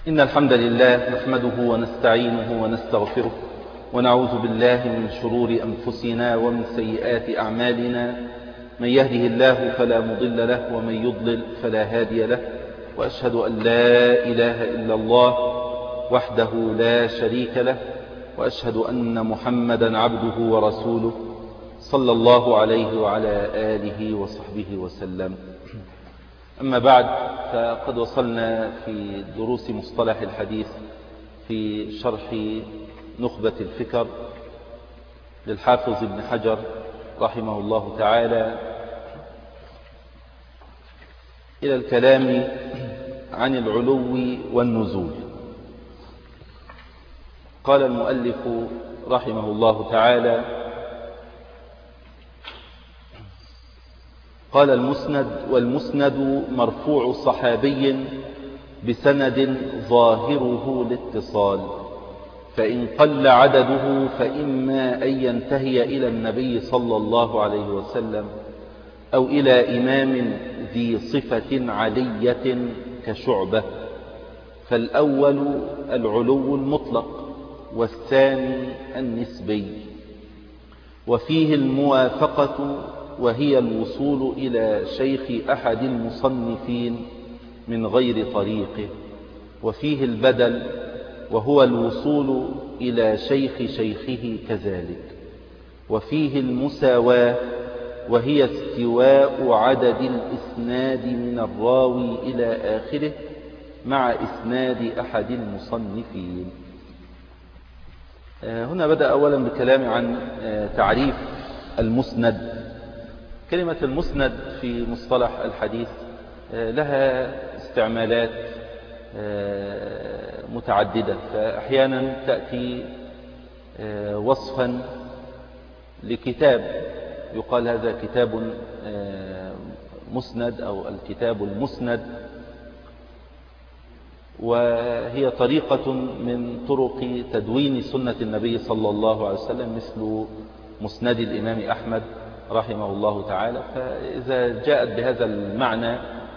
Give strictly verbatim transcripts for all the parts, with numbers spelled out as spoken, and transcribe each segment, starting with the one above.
إن الحمد لله نحمده ونستعينه ونستغفره ونعوذ بالله من شرور أنفسنا ومن سيئات أعمالنا. من يهده الله فلا مضل له ومن يضلل فلا هادي له، وأشهد أن لا إله إلا الله وحده لا شريك له، وأشهد أن محمدا عبده ورسوله صلى الله عليه وعلى آله وصحبه وسلم. أما بعد، فقد وصلنا في دروس مصطلح الحديث في شرح نخبة الفكر للحافظ ابن حجر رحمه الله تعالى إلى الكلام عن العلو والنزول. قال المؤلف رحمه الله تعالى: قال المسند: والمسند مرفوع صحابي بسند ظاهره الاتصال، فإن قل عدده فإما أن ينتهي إلى النبي صلى الله عليه وسلم أو إلى إمام ذي صفة علية كشعبة، فالأول العلو المطلق والثاني النسبي، وفيه الموافقة وهي الوصول إلى شيخ أحد المصنفين من غير طريقه، وفيه البدل وهو الوصول إلى شيخ شيخه كذلك، وفيه المساواة وهي استواء عدد الإسناد من الراوي إلى آخره مع إسناد أحد المصنفين. هنا بدأ أولا بكلام عن تعريف المسند. كلمة المسند في مصطلح الحديث لها استعمالات متعددة، فأحيانا تأتي وصفا لكتاب يقال هذا كتاب مسند أو الكتاب المسند، وهي طريقة من طرق تدوين سنة النبي صلى الله عليه وسلم مثل مسند الإمام أحمد رحمه الله تعالى. فإذا جاءت بهذا المعنى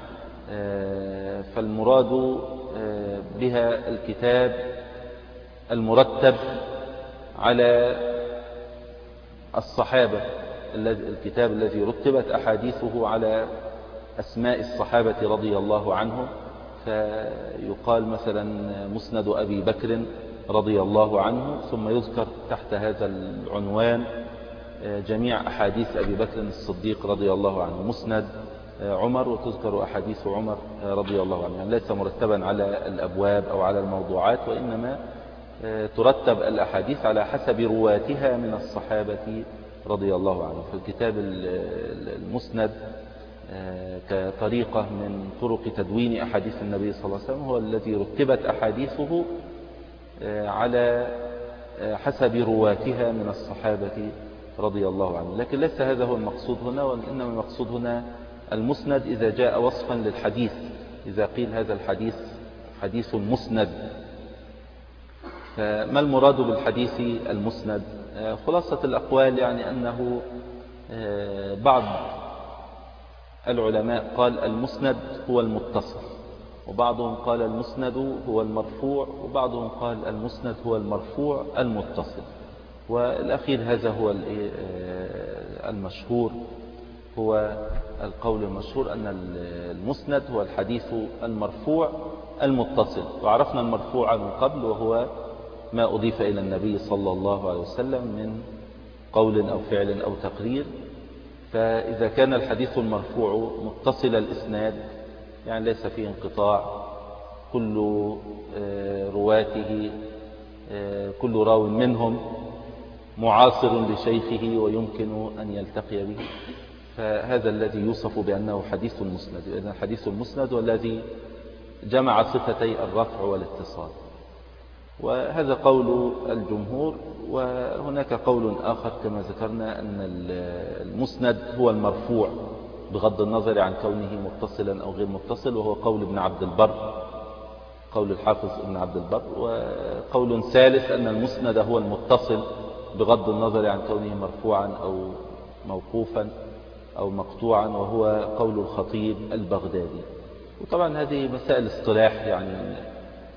فالمراد بها الكتاب المرتب على الصحابة، الكتاب الذي رتبت أحاديثه على أسماء الصحابة رضي الله عنهم، فيقال مثلا مسند أبي بكر رضي الله عنه، ثم يذكر تحت هذا العنوان جميع أحاديث أبي بكر الصديق رضي الله عنه. مسند عمر وتذكر أحاديث عمر رضي الله عنه، يعني ليس مرتبا على الأبواب أو على الموضوعات، وإنما ترتب الأحاديث على حسب رواتها من الصحابة رضي الله عنه. فالكتاب المسند كطريقة من طرق تدوين أحاديث النبي صلى الله عليه وسلم هو الذي رتبت أحاديثه على حسب رواتها من الصحابة رضي الله عنه. لكن ليس هذا هو المقصود هنا، وإنما المقصود هنا المسند إذا جاء وصفا للحديث، إذا قيل هذا الحديث حديث مسند. فما المراد بالحديث المسند؟ خلاصة الأقوال يعني أنه بعض العلماء قال المسند هو المتصل، وبعضهم قال المسند هو المرفوع، وبعضهم قال المسند هو المرفوع المتصل، والأخير هذا هو المشهور، هو القول المشهور أن المسند هو الحديث المرفوع المتصل. وعرفنا المرفوع من قبل، وهو ما أضيف إلى النبي صلى الله عليه وسلم من قول أو فعل أو تقرير. فإذا كان الحديث المرفوع متصل الإسناد، يعني ليس فيه انقطاع، كل رواته كل راو منهم معاصر لشيخه ويمكن أن يلتقي به، فهذا الذي يوصف بأنه حديث مسند. لأن الحديث المسند هو الذي جمع صفتي الرفع والاتصال، وهذا قول الجمهور. وهناك قول آخر كما ذكرنا أن المسند هو المرفوع بغض النظر عن كونه متصلا أو غير متصل، وهو قول ابن عبد البر، قول الحافظ ابن عبد البر. وقول ثالث أن المسند هو المتصل بغض النظر عن كونه مرفوعا أو موقوفا أو مقطوعا، وهو قول الخطيب البغدادي. وطبعا هذه مسائل اصطلاح، يعني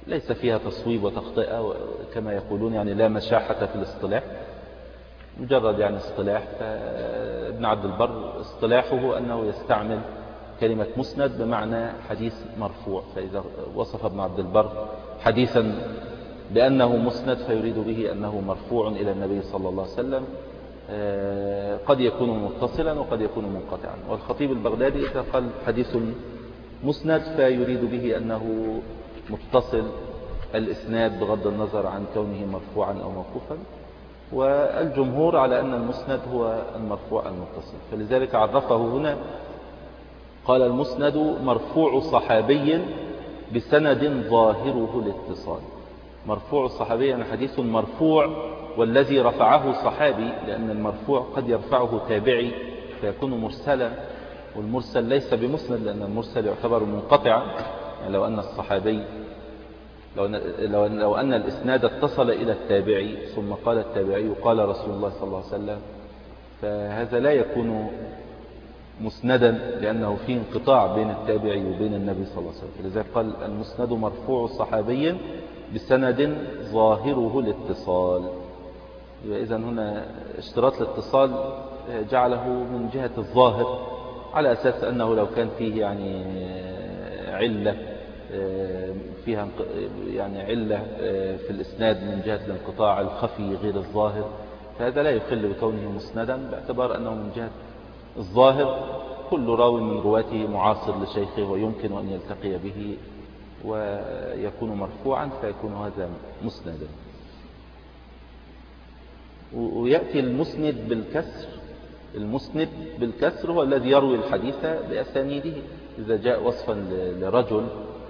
ليس فيها تصويب وتخطئة كما يقولون، يعني لا مشاحة في الاصطلاح، مجرد يعني اصطلاح. فابن عبد البر اصطلاحه أنه يستعمل كلمة مسند بمعنى حديث مرفوع. فإذا وصف ابن عبد البر حديثا بأنه مسند فيريد به أنه مرفوع إلى النبي صلى الله عليه وسلم، قد يكون متصلا وقد يكون منقطعا. والخطيب البغدادي إذا قال حديث مسند فيريد به أنه متصل الإسناد بغض النظر عن كونه مرفوعا أو موقوفا. والجمهور على أن المسند هو المرفوع المتصل، فلذلك عرفه هنا قال المسند مرفوع صحابي بسند ظاهره الاتصال. مرفوع الصحابي يعني حديث مرفوع والذي رفعه صحابي، لأن المرفوع قد يرفعه تابعي فيكون مرسلا، والمرسل ليس بمسند لأن المرسل يعتبر منقطعا. يعني لو أن الصحابي لو أن, لو أن, لو أن الإسناد اتصل إلى التابعي ثم قال التابعي قال رسول الله صلى الله عليه وسلم، فهذا لا يكون مسندا لأنه فيه انقطاع بين التابعي وبين النبي صلى الله عليه وسلم. لذلك قال المسند مرفوع صحابي بسند ظاهره الاتصال. إذا هنا اشتراط الاتصال جعله من جهة الظاهر، على أساس أنه لو كان فيه يعني علة فيها يعني علة في الإسناد من جهة الانقطاع الخفي غير الظاهر، فهذا لا يخل بكونه مسندا، باعتبار أنه من جهة الظاهر كل راوي من رواته معاصر لشيخه ويمكن أن يلتقي به ويكون مرفوعا فيكون هذا مسندا. ويأتي المسند بالكسر. المسند بالكسر هو الذي يروي الحديث بأسانيده. إذا جاء وصفا لرجل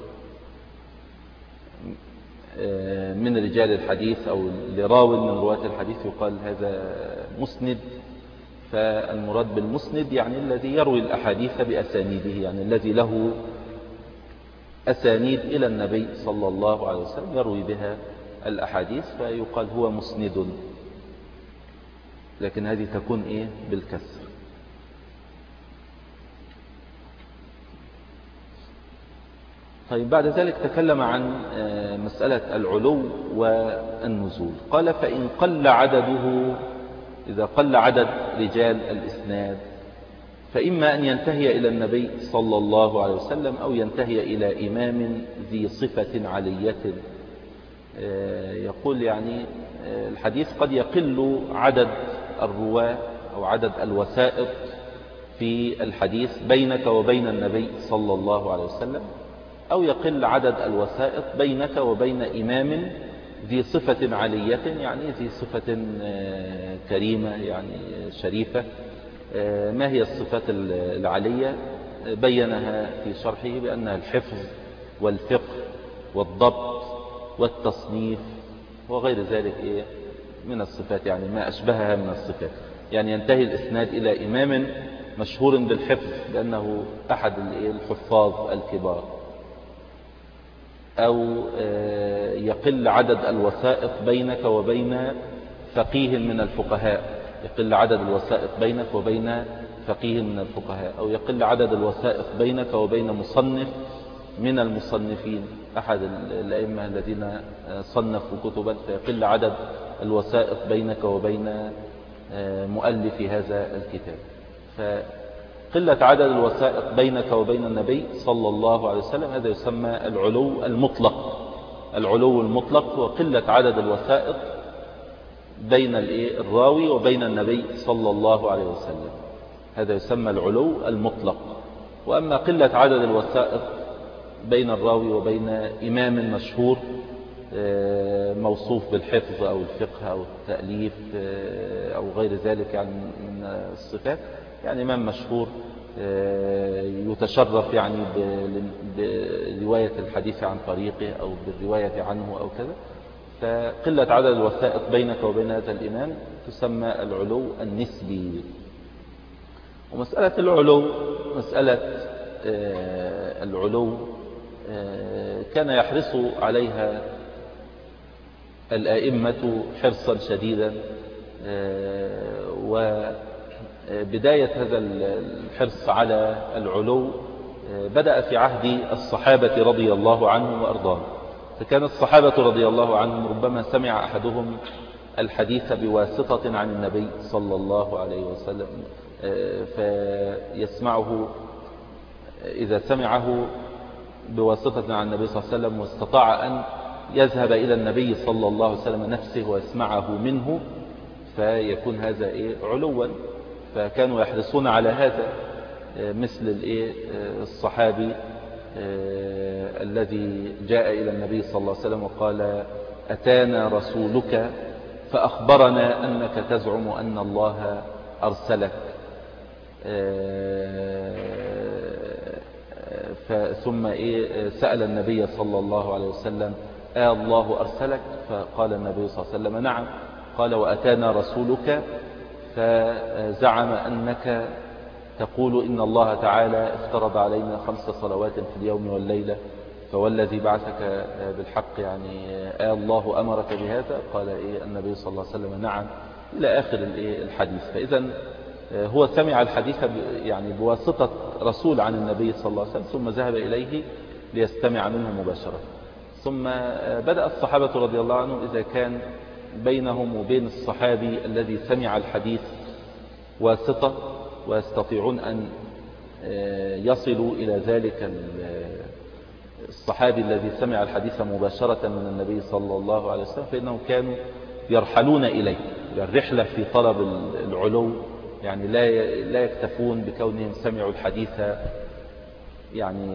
من رجال الحديث أو لراو من رواة الحديث يقال هذا مسند. فالمراد بالمسند يعني الذي يروي الأحاديث بأسانيده، يعني الذي له أسانيد إلى النبي صلى الله عليه وسلم يروي بها الأحاديث، فيقال هو مسند. لكن هذه تكون إيه بالكسر. طيب بعد ذلك تكلم عن مسألة العلو والنزول. قال فإن قل عدده، إذا قل عدد رجال الإسناد فإما أن ينتهي إلى النبي صلى الله عليه وسلم أو ينتهي إلى إمام ذي صفة علية. يقول يعني الحديث قد يقل عدد الرواة أو عدد الوسائط في الحديث بينك وبين النبي صلى الله عليه وسلم، أو يقل عدد الوسائط بينك وبين إمام ذي صفة علية، يعني ذي صفة كريمة يعني شريفة. ما هي الصفات العلية؟ بينها في شرحه بأنها الحفظ والفقه والضبط والتصنيف وغير ذلك إيه من الصفات، يعني ما أشبهها من الصفات. يعني ينتهي الإسناد إلى إمام مشهور بالحفظ لأنه أحد الحفاظ الكبار، أو يقل عدد الوسائط بينك وبين فقيه من الفقهاء، يقل عدد الوسائط بينك وبين فقيه من الفقهاء، أو يقل عدد الوسائط بينك وبين مصنف من المصنفين، أحد الأئمة الذين صنفوا كتبا، فيقل عدد الوسائط بينك وبين مؤلف هذا الكتاب. فقلة عدد الوسائط بينك وبين النبي صلى الله عليه وسلم هذا يسمى العلو المطلق. العلو المطلق هو قلة عدد الوسائط بين الراوي وبين النبي صلى الله عليه وسلم، هذا يسمى العلو المطلق. وأما قلة عدد الوسائط بين الراوي وبين إمام مشهور موصوف بالحفظ أو الفقه أو التأليف أو غير ذلك يعني من الصفات، يعني إمام مشهور يتشرف يعني برواية الحديث عن طريقه أو بالرواية عنه أو كذا، فقلة عدد الوسائط بينك وبين هذا الإمام تسمى العلو النسبي. ومسألة العلو مسألة العلو كان يحرص عليها الآئمة حرصا شديدا، وبداية هذا الحرص على العلو بدأ في عهد الصحابة رضي الله عنهم وأرضاهم. فكان الصحابة رضي الله عنهم ربما سمع أحدهم الحديث بواسطة عن النبي صلى الله عليه وسلم، فيسمعه إذا سمعه بواسطة عن النبي صلى الله عليه وسلم واستطاع أن يذهب إلى النبي صلى الله عليه وسلم نفسه ويسمعه منه، فيكون هذا إيه علوا. فكانوا يحرصون على هذا، مثل الإيه الصحابي الذي جاء إلى النبي صلى الله عليه وسلم وقال: أتانا رسولك فأخبرنا أنك تزعم أن الله أرسلك، ثم إيه سأل النبي صلى الله عليه وسلم: آه الله أرسلك؟ فقال النبي صلى الله عليه وسلم: نعم. قال: وأتانا رسولك فزعم أنك تقول إن الله تعالى افترض علينا خمس صلوات في اليوم والليلة، فوالذي بعثك بالحق يعني آه الله أمرك بهذا؟ قال إيه النبي صلى الله عليه وسلم: نعم، إلى آخر الحديث. فإذا هو سمع الحديث يعني بواسطة رسول عن النبي صلى الله عليه وسلم، ثم ذهب إليه ليستمع منه مباشرة. ثم بدأ الصحابة رضي الله عنهم إذا كان بينهم وبين الصحابي الذي سمع الحديث واسطة ويستطيعون أن يصلوا إلى ذلك الصحابي الذي سمع الحديث مباشرة من النبي صلى الله عليه وسلم، فإنهم كانوا يرحلون إليه. الرحلة في طلب العلو، يعني لا لا يكتفون بكونهم سمعوا الحديث يعني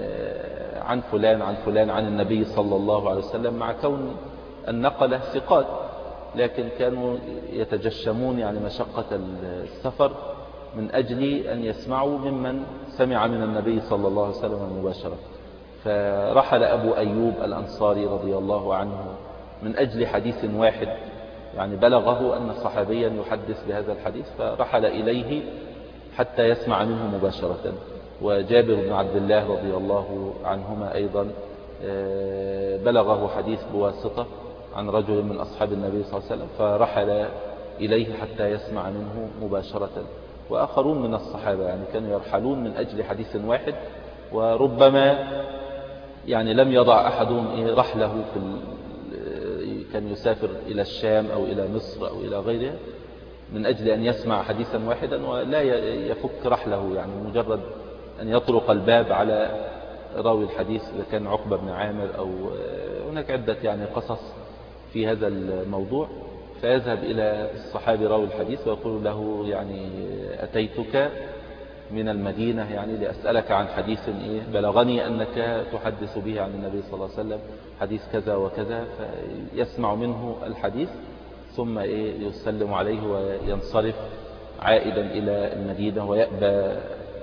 عن فلان عن فلان عن النبي صلى الله عليه وسلم، مع كون النقلة ثقات، لكن كانوا يتجشمون يعني مشقة السفر من أجل أن يسمعوا ممن سمع من النبي صلى الله عليه وسلم مباشرة. فرحل أبو أيوب الأنصاري رضي الله عنه من أجل حديث واحد، يعني بلغه أن صحابيا يحدث بهذا الحديث، فرحل إليه حتى يسمع منه مباشرة. وجابر بن عبد الله رضي الله عنهما أيضا بلغه حديث بواسطة عن رجل من أصحاب النبي صلى الله عليه وسلم، فرحل إليه حتى يسمع منه مباشرة. وآخرون من الصحابة يعني كانوا يرحلون من أجل حديث واحد، وربما يعني لم يضع أحدهم رحله في كان يسافر إلى الشام أو إلى مصر أو إلى غيرها من أجل أن يسمع حديثا واحدا ولا يفك رحله، يعني مجرد أن يطرق الباب على راوي الحديث إذا كان عقبة بن عامر أو هناك عدة يعني قصص في هذا الموضوع، فيذهب إلى الصحابي راوي الحديث ويقول له يعني أتيتك من المدينة يعني لأسألك عن حديث إيه بلغني أنك تحدث به عن النبي صلى الله عليه وسلم، حديث كذا وكذا، فيسمع منه الحديث ثم إيه يسلم عليه وينصرف عائدا إلى المدينة، ويأبى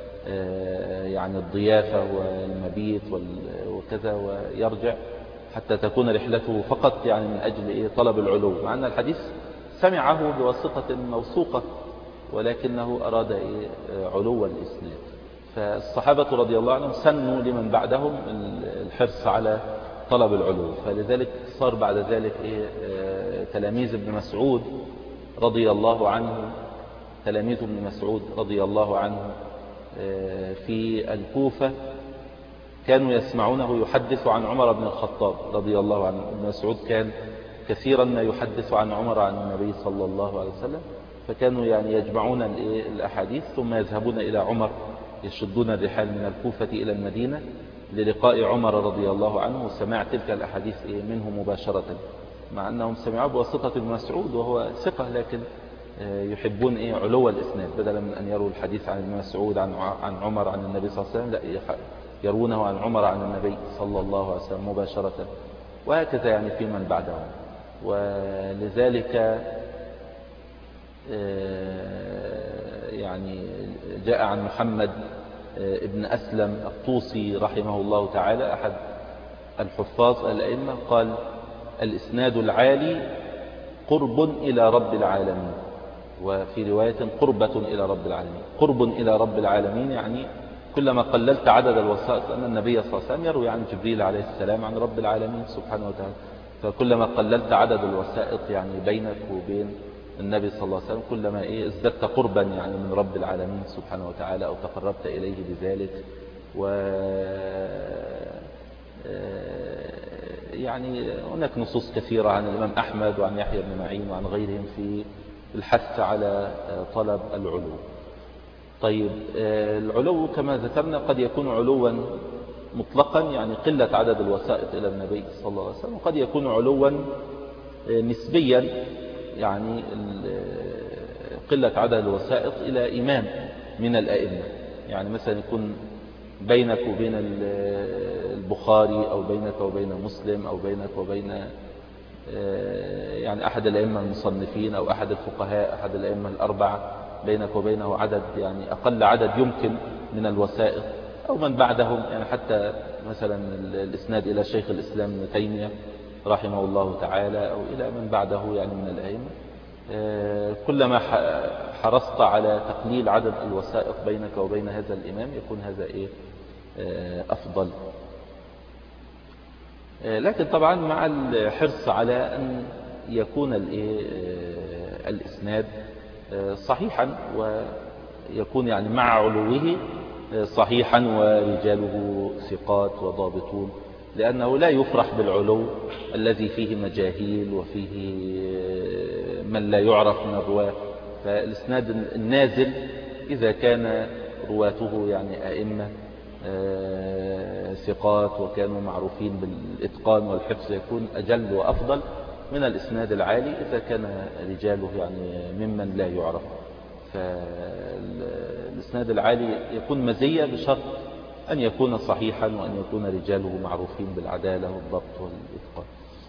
يعني الضيافة والمبيت وكذا ويرجع حتى تكون رحلته فقط يعني من أجل إيه طلب العلو، مع أن الحديث سمعه بواسطة موثوقة ولكنه أراد إيه علو الإسناد. فالصحابة رضي الله عنهم سنوا لمن بعدهم الحرص على طلب العلو، فلذلك صار بعد ذلك إيه تلاميذ ابن مسعود رضي الله عنه تلاميذ ابن مسعود رضي الله عنه في الكوفة كانوا يسمعونه يحدث عن عمر بن الخطاب رضي الله عنه. ابن مسعود كان كثيرا ما يحدث عن عمر عن النبي صلى الله عليه وسلم، فكانوا يعني يجمعون الأحاديث ثم يذهبون إلى عمر، يشدون الرحال من الكوفة إلى المدينة للقاء عمر رضي الله عنه وسماع تلك الأحاديث منه مباشرة، مع أنهم سمعوا بواسطة ابن مسعود وهو ثقة، لكن يحبون إيه علو الإسناد، بدلا من أن يروا الحديث عن ابن مسعود عن عن عمر عن النبي صلى الله عليه وسلم، لا يرونه عن عمر عن النبي صلى الله عليه وسلم مباشرة، وهكذا يعني في من بعدهم. ولذلك يعني جاء عن محمد ابن أسلم الطوسي رحمه الله تعالى أحد الحفاظ الأئمة قال: الإسناد العالي قرب إلى رب العالمين، وفي رواية قربة إلى رب العالمين. قرب إلى رب العالمين يعني كلما قللت عدد الوسائط، أن النبي صلى الله عليه وسلم يروي عن جبريل عليه السلام عن رب العالمين سبحانه وتعالى، فكلما قللت عدد الوسائط يعني بينك وبين النبي صلى الله عليه وسلم كلما إيه ازددت قربا يعني من رب العالمين سبحانه وتعالى، أو تقربت إليه بذلك. و يعني هناك نصوص كثيرة عن الإمام أحمد وعن يحيى بن معين وعن غيرهم في الحث على طلب العلو. طيب العلو كما ذكرنا قد يكون علوا مطلقا، يعني قلة عدد الوسائط إلى النبي صلى الله عليه وسلم، وقد يكون علوا نسبيا، يعني قلة عدد الوسائط إلى إمام من الأئمة. يعني مثلا يكون بينك وبين البخاري أو بينك وبين مسلم أو بينك وبين يعني أحد الأئمة المصنفين أو أحد الفقهاء أحد الأئمة الأربعة، بينك وبينه عدد يعني أقل عدد يمكن من الوسائط، أو من بعدهم، يعني حتى مثلا الإسناد إلى شيخ الإسلام ابن تيمية رحمه الله تعالى أو إلى من بعده يعني من الأئمة. كلما حرصت على تقليل عدد الوسائط بينك وبين هذا الإمام يكون هذا إيه أفضل. لكن طبعا مع الحرص على أن يكون الإسناد صحيحا، ويكون يعني مع علوه صحيحا ورجاله ثقات وضابطون، لأنه لا يفرح بالعلو الذي فيه مجاهيل وفيه من لا يعرف من الرواة. فالإسناد النازل إذا كان رواته يعني أئمة ثقات وكانوا معروفين بالإتقان والحفظ يكون أجل وأفضل من الإسناد العالي إذا كان رجاله يعني ممن لا يعرف. فالإسناد العالي يكون مزية بشرط أن يكون صحيحا وأن يكون رجاله معروفين بالعدالة والضبط والإتقان.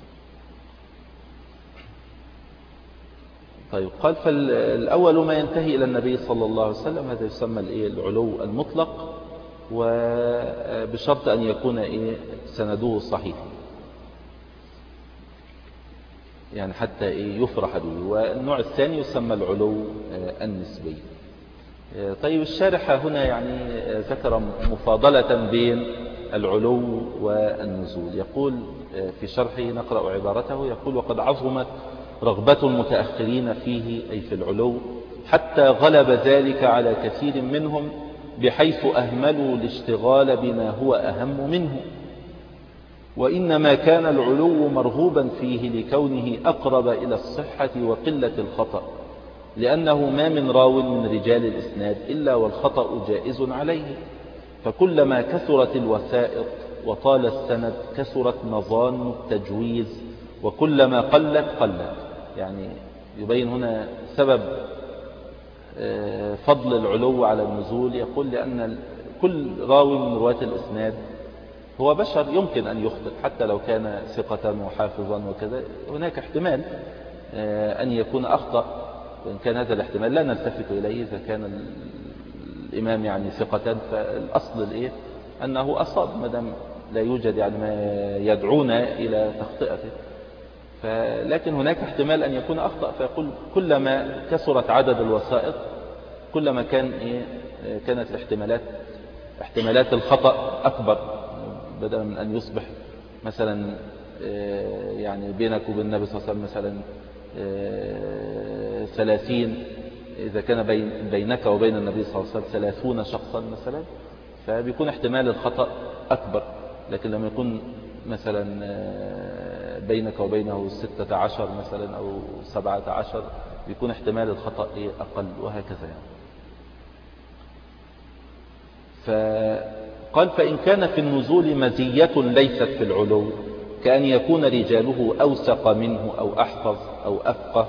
طيب قال فالأول ما ينتهي إلى النبي صلى الله عليه وسلم هذا يسمى العلو المطلق، وبشرط أن يكون سنده صحيح، يعني حتى يفرح به. والنوع الثاني يسمى العلو النسبي. طيب الشارح هنا يعني ذكر مفاضلة بين العلو والنزول. يقول في شرحه نقرأ عبارته، يقول وقد عظمت رغبة المتأخرين فيه أي في العلو حتى غلب ذلك على كثير منهم بحيث أهملوا الاشتغال بما هو أهم منه، وإنما كان العلو مرغوبا فيه لكونه أقرب إلى الصحة وقلة الخطأ، لأنه ما من راو من رجال الإسناد إلا والخطأ جائز عليه، فكلما كثرت الوسائط وطال السند كثرت مظان التجويز، وكلما قلت قلت. يعني يبين هنا سبب فضل العلو على النزول. يقول لأن كل راوي من رواة الإسناد هو بشر يمكن أن يخطئ حتى لو كان ثقة وحافظا وكذا، هناك احتمال أن يكون أخطأ، وإن كان هذا الاحتمال لا نلتفت إليه. إذا كان الإمام يعني ثقة فالأصل الإيه أنه أصاب، ما دام لا يوجد يعني ما يدعونا إلى تخطئته. لكن هناك احتمال أن يكون أخطأ، فيقول كلما كثرت عدد الوسائط كلما كان إيه كانت الاحتمالات احتمالات الخطأ أكبر، بدلا من أن يصبح مثلا يعني بينك وبين النبي صلى الله عليه وسلم مثلا ثلاثين، إذا كان بين بينك وبين النبي صلى الله عليه وسلم ثلاثون شخصا مثلا، فبيكون احتمال الخطأ أكبر. لكن لما يكون مثلا بينك وبينه ستة عشر مثلا أو سبعة عشر بيكون احتمال الخطأ أقل، وهكذا يعني. فقال فإن كان في النزول مزية ليست في العلو، كأن يكون رجاله أوثق منه أو أحفظ أو أفقه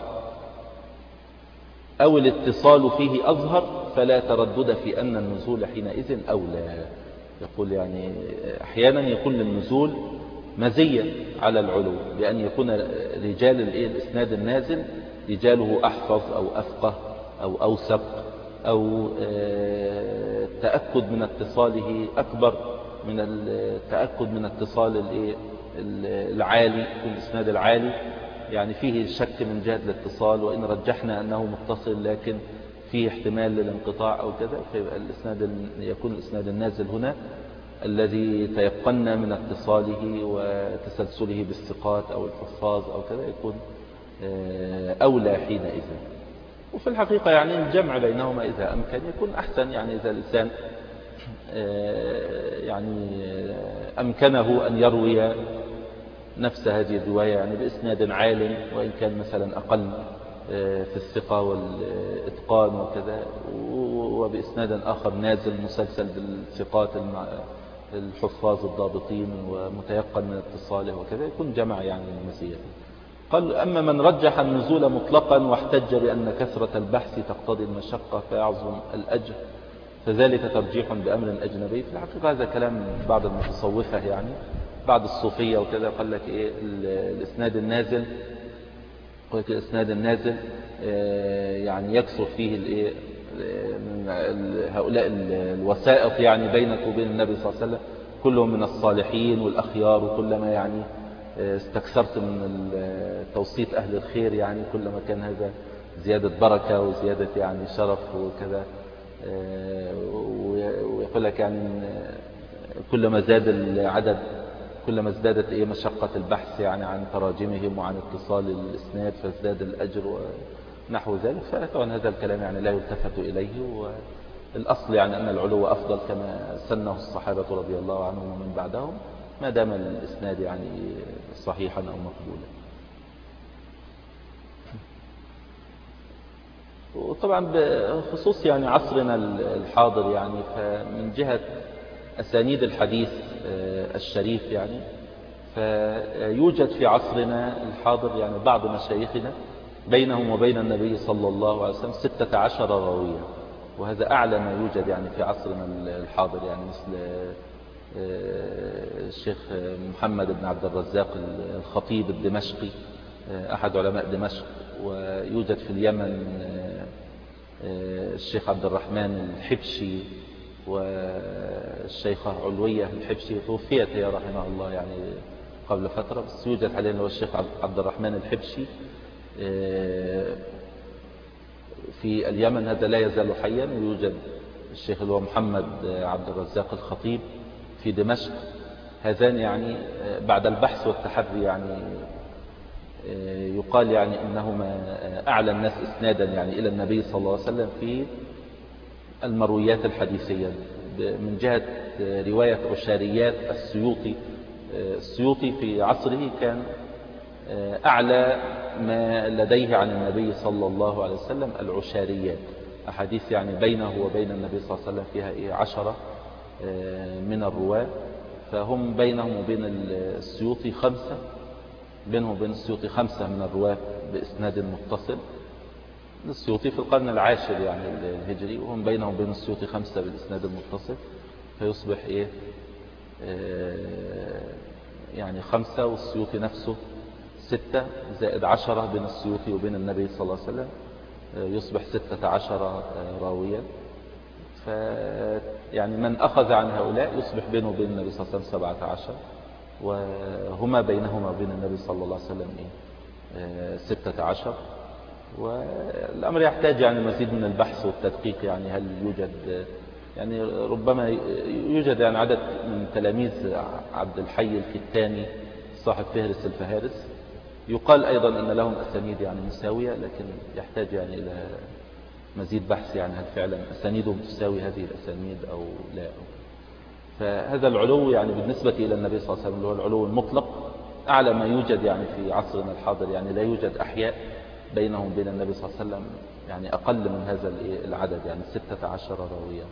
أو الاتصال فيه أظهر، فلا تردد في أن النزول حينئذ أولى. يقول يعني أحيانا يكون للنزول مزية على العلو بأن يكون رجال الإسناد النازل رجاله أحفظ أو أفقه أو أوثق أو التأكد من اتصاله أكبر من التأكد من اتصال العالي في الإسناد العالي، يعني فيه شك من جهة الاتصال، وإن رجحنا أنه متصل لكن فيه احتمال للانقطاع أو كذا، فيبقى الإسناد يكون الإسناد النازل هنا الذي تيقنا من اتصاله وتسلسله بالثقات أو الحفاظ أو كذا يكون أولى حينئذ. وفي الحقيقة يعني الجمع بينهما إذا أمكن يكون أحسن، يعني إذا الإنسان يعني أمكنه أن يروي نفس هذه الرواية يعني بإسناد عال، وإن كان مثلا أقل في الثقة والإتقان وكذا، وبإسناد آخر نازل مسلسل بالثقات الحفاظ الضابطين ومتيقن من اتصاله وكذا، يكون جمع يعني المزية. قال أما من رجح النزول مطلقا واحتج بأن كثرة البحث تقتضي المشقة فيعظم الأجر فذلك ترجيح بأمر أجنبي. في الحقيقة هذا كلام بعض المتصوفة يعني بعض الصوفية وكذا، قال لك إيه الإسناد النازل الإسناد النازل يعني يكثر فيه الإيه هؤلاء الوسائط يعني بينك وبين النبي صلى الله عليه وسلم كلهم من الصالحين والأخيار، وكلما يعني استكثرت من توسيط أهل الخير يعني كلما كان هذا زيادة بركة وزيادة يعني شرف وكذا. ويقول لك يعني كلما زاد العدد كلما ازدادت ايه مشقة البحث يعني عن تراجمهم وعن اتصال الاسناد فازداد الاجر ونحو ذلك. فطبعا هذا الكلام يعني لا يلتفت اليه، والاصل يعني ان العلو افضل كما سنه الصحابة رضي الله عنهم ومن بعدهم ما دام الاسناد يعني صحيحا او مقبولا. وطبعا بخصوص يعني عصرنا الحاضر يعني فمن جهة أسانيد الحديث الشريف يعني فيوجد في عصرنا الحاضر يعني بعض مشايخنا بينهم وبين النبي صلى الله عليه وسلم ستة عشر راوية، وهذا أعلى ما يوجد يعني في عصرنا الحاضر، يعني مثل الشيخ محمد بن عبد الرزاق الخطيب الدمشقي أحد علماء دمشق، ويوجد في اليمن الشيخ عبد الرحمن الحبشي والشيخة علوية الحبشي، توفيت هي رحمه الله يعني قبل فترة، بس يوجد حاليا هو الشيخ عبد الرحمن الحبشي في اليمن، هذا لا يزال حيا. ويوجد الشيخ اللي هو محمد عبد الرزاق الخطيب في دمشق، هذان يعني بعد البحث والتحري يعني يقال يعني انهما اعلى الناس اسنادا يعني الى النبي صلى الله عليه وسلم في المرويات الحديثية من جهة رواية عشاريات السيوطي. السيوطي في عصره كان أعلى ما لديه عن النبي صلى الله عليه وسلم العشاريات، أحاديث يعني بينه وبين النبي صلى الله عليه وسلم فيها إيه عشرة من الرواة، فهم بينهم وبين السيوطي خمسة، بينهم وبين السيوطي خمسة من الرواة بإسناد متصل. السيوطي في القرن العاشر يعني الهجري، وهم بينهم وبين السيوطي خمسة بالإسناد المتصل، فيصبح إيه آه يعني خمسة، والسيوطي نفسه ستة زائد عشرة بين السيوطي وبين النبي صلى الله عليه وسلم آه يصبح ستة عشر آه راويا. ف يعني من أخذ عن هؤلاء يصبح بينه وبين النبي صلى الله عليه وسلم سبعة عشر، وهما بينهما وبين النبي صلى الله عليه وسلم إيه آه ستة عشر. والأمر يحتاج يعني مزيد من البحث والتدقيق، يعني هل يوجد يعني ربما يوجد يعني عدد من تلاميذ عبد الحي الختاني صاحب فهرس الفهارس، يقال أيضا أن لهم أسانيد يعني مساوية، لكن يحتاج يعني إلى مزيد بحث يعني هل فعلا أسانيدهم تساوي هذه الأسانيد أو لا. فهذا العلو يعني بالنسبة إلى النبي صلى الله عليه وسلم اللي هو العلو المطلق أعلى ما يوجد يعني في عصرنا الحاضر، يعني لا يوجد أحياء بينهم بين النبي صلى الله عليه وسلم يعني أقل من هذا العدد يعني ستة عشر راوية.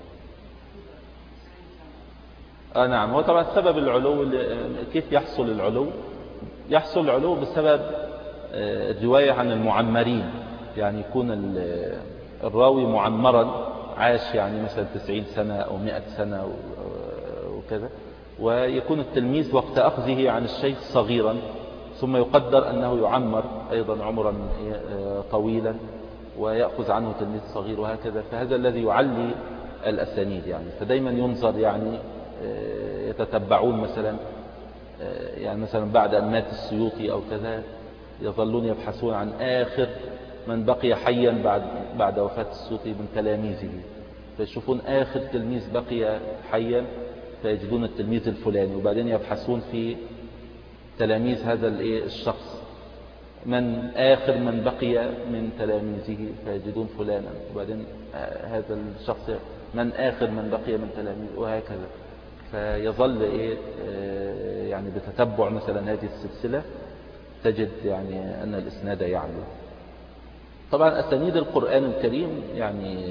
آه نعم. هو طبعا سبب العلو كيف يحصل العلو؟ يحصل العلو بسبب الرواية عن المعمرين، يعني يكون الراوي معمرا عاش يعني مثلا تسعين سنة أو مئة سنة وكذا، ويكون التلميذ وقت أخذه عن الشيخ صغيرا، ثم يقدر أنه يعمر أيضا عمرا طويلا ويأخذ عنه تلميذ صغير وهكذا. فهذا الذي يعلي الأسانيد يعني، فدايما ينظر يعني يتتبعون مثلا يعني مثلا بعد أن مات السيوطي أو كذا يظلون يبحثون عن آخر من بقي حيا بعد بعد وفاة السيوطي من تلاميذه، فيشوفون آخر تلميذ بقي حيا فيجدون التلميذ الفلاني، وبعدين يبحثون في تلاميذ هذا الشخص من آخر من بقي من تلاميذه فيجدون فلانا، وبعدين هذا الشخص من آخر من بقي من تلاميذه وهكذا. فيظل إيه يعني بتتبع مثلا هذه السلسلة تجد يعني أن الإسناد يعلو. طبعا أسانيد القرآن الكريم يعني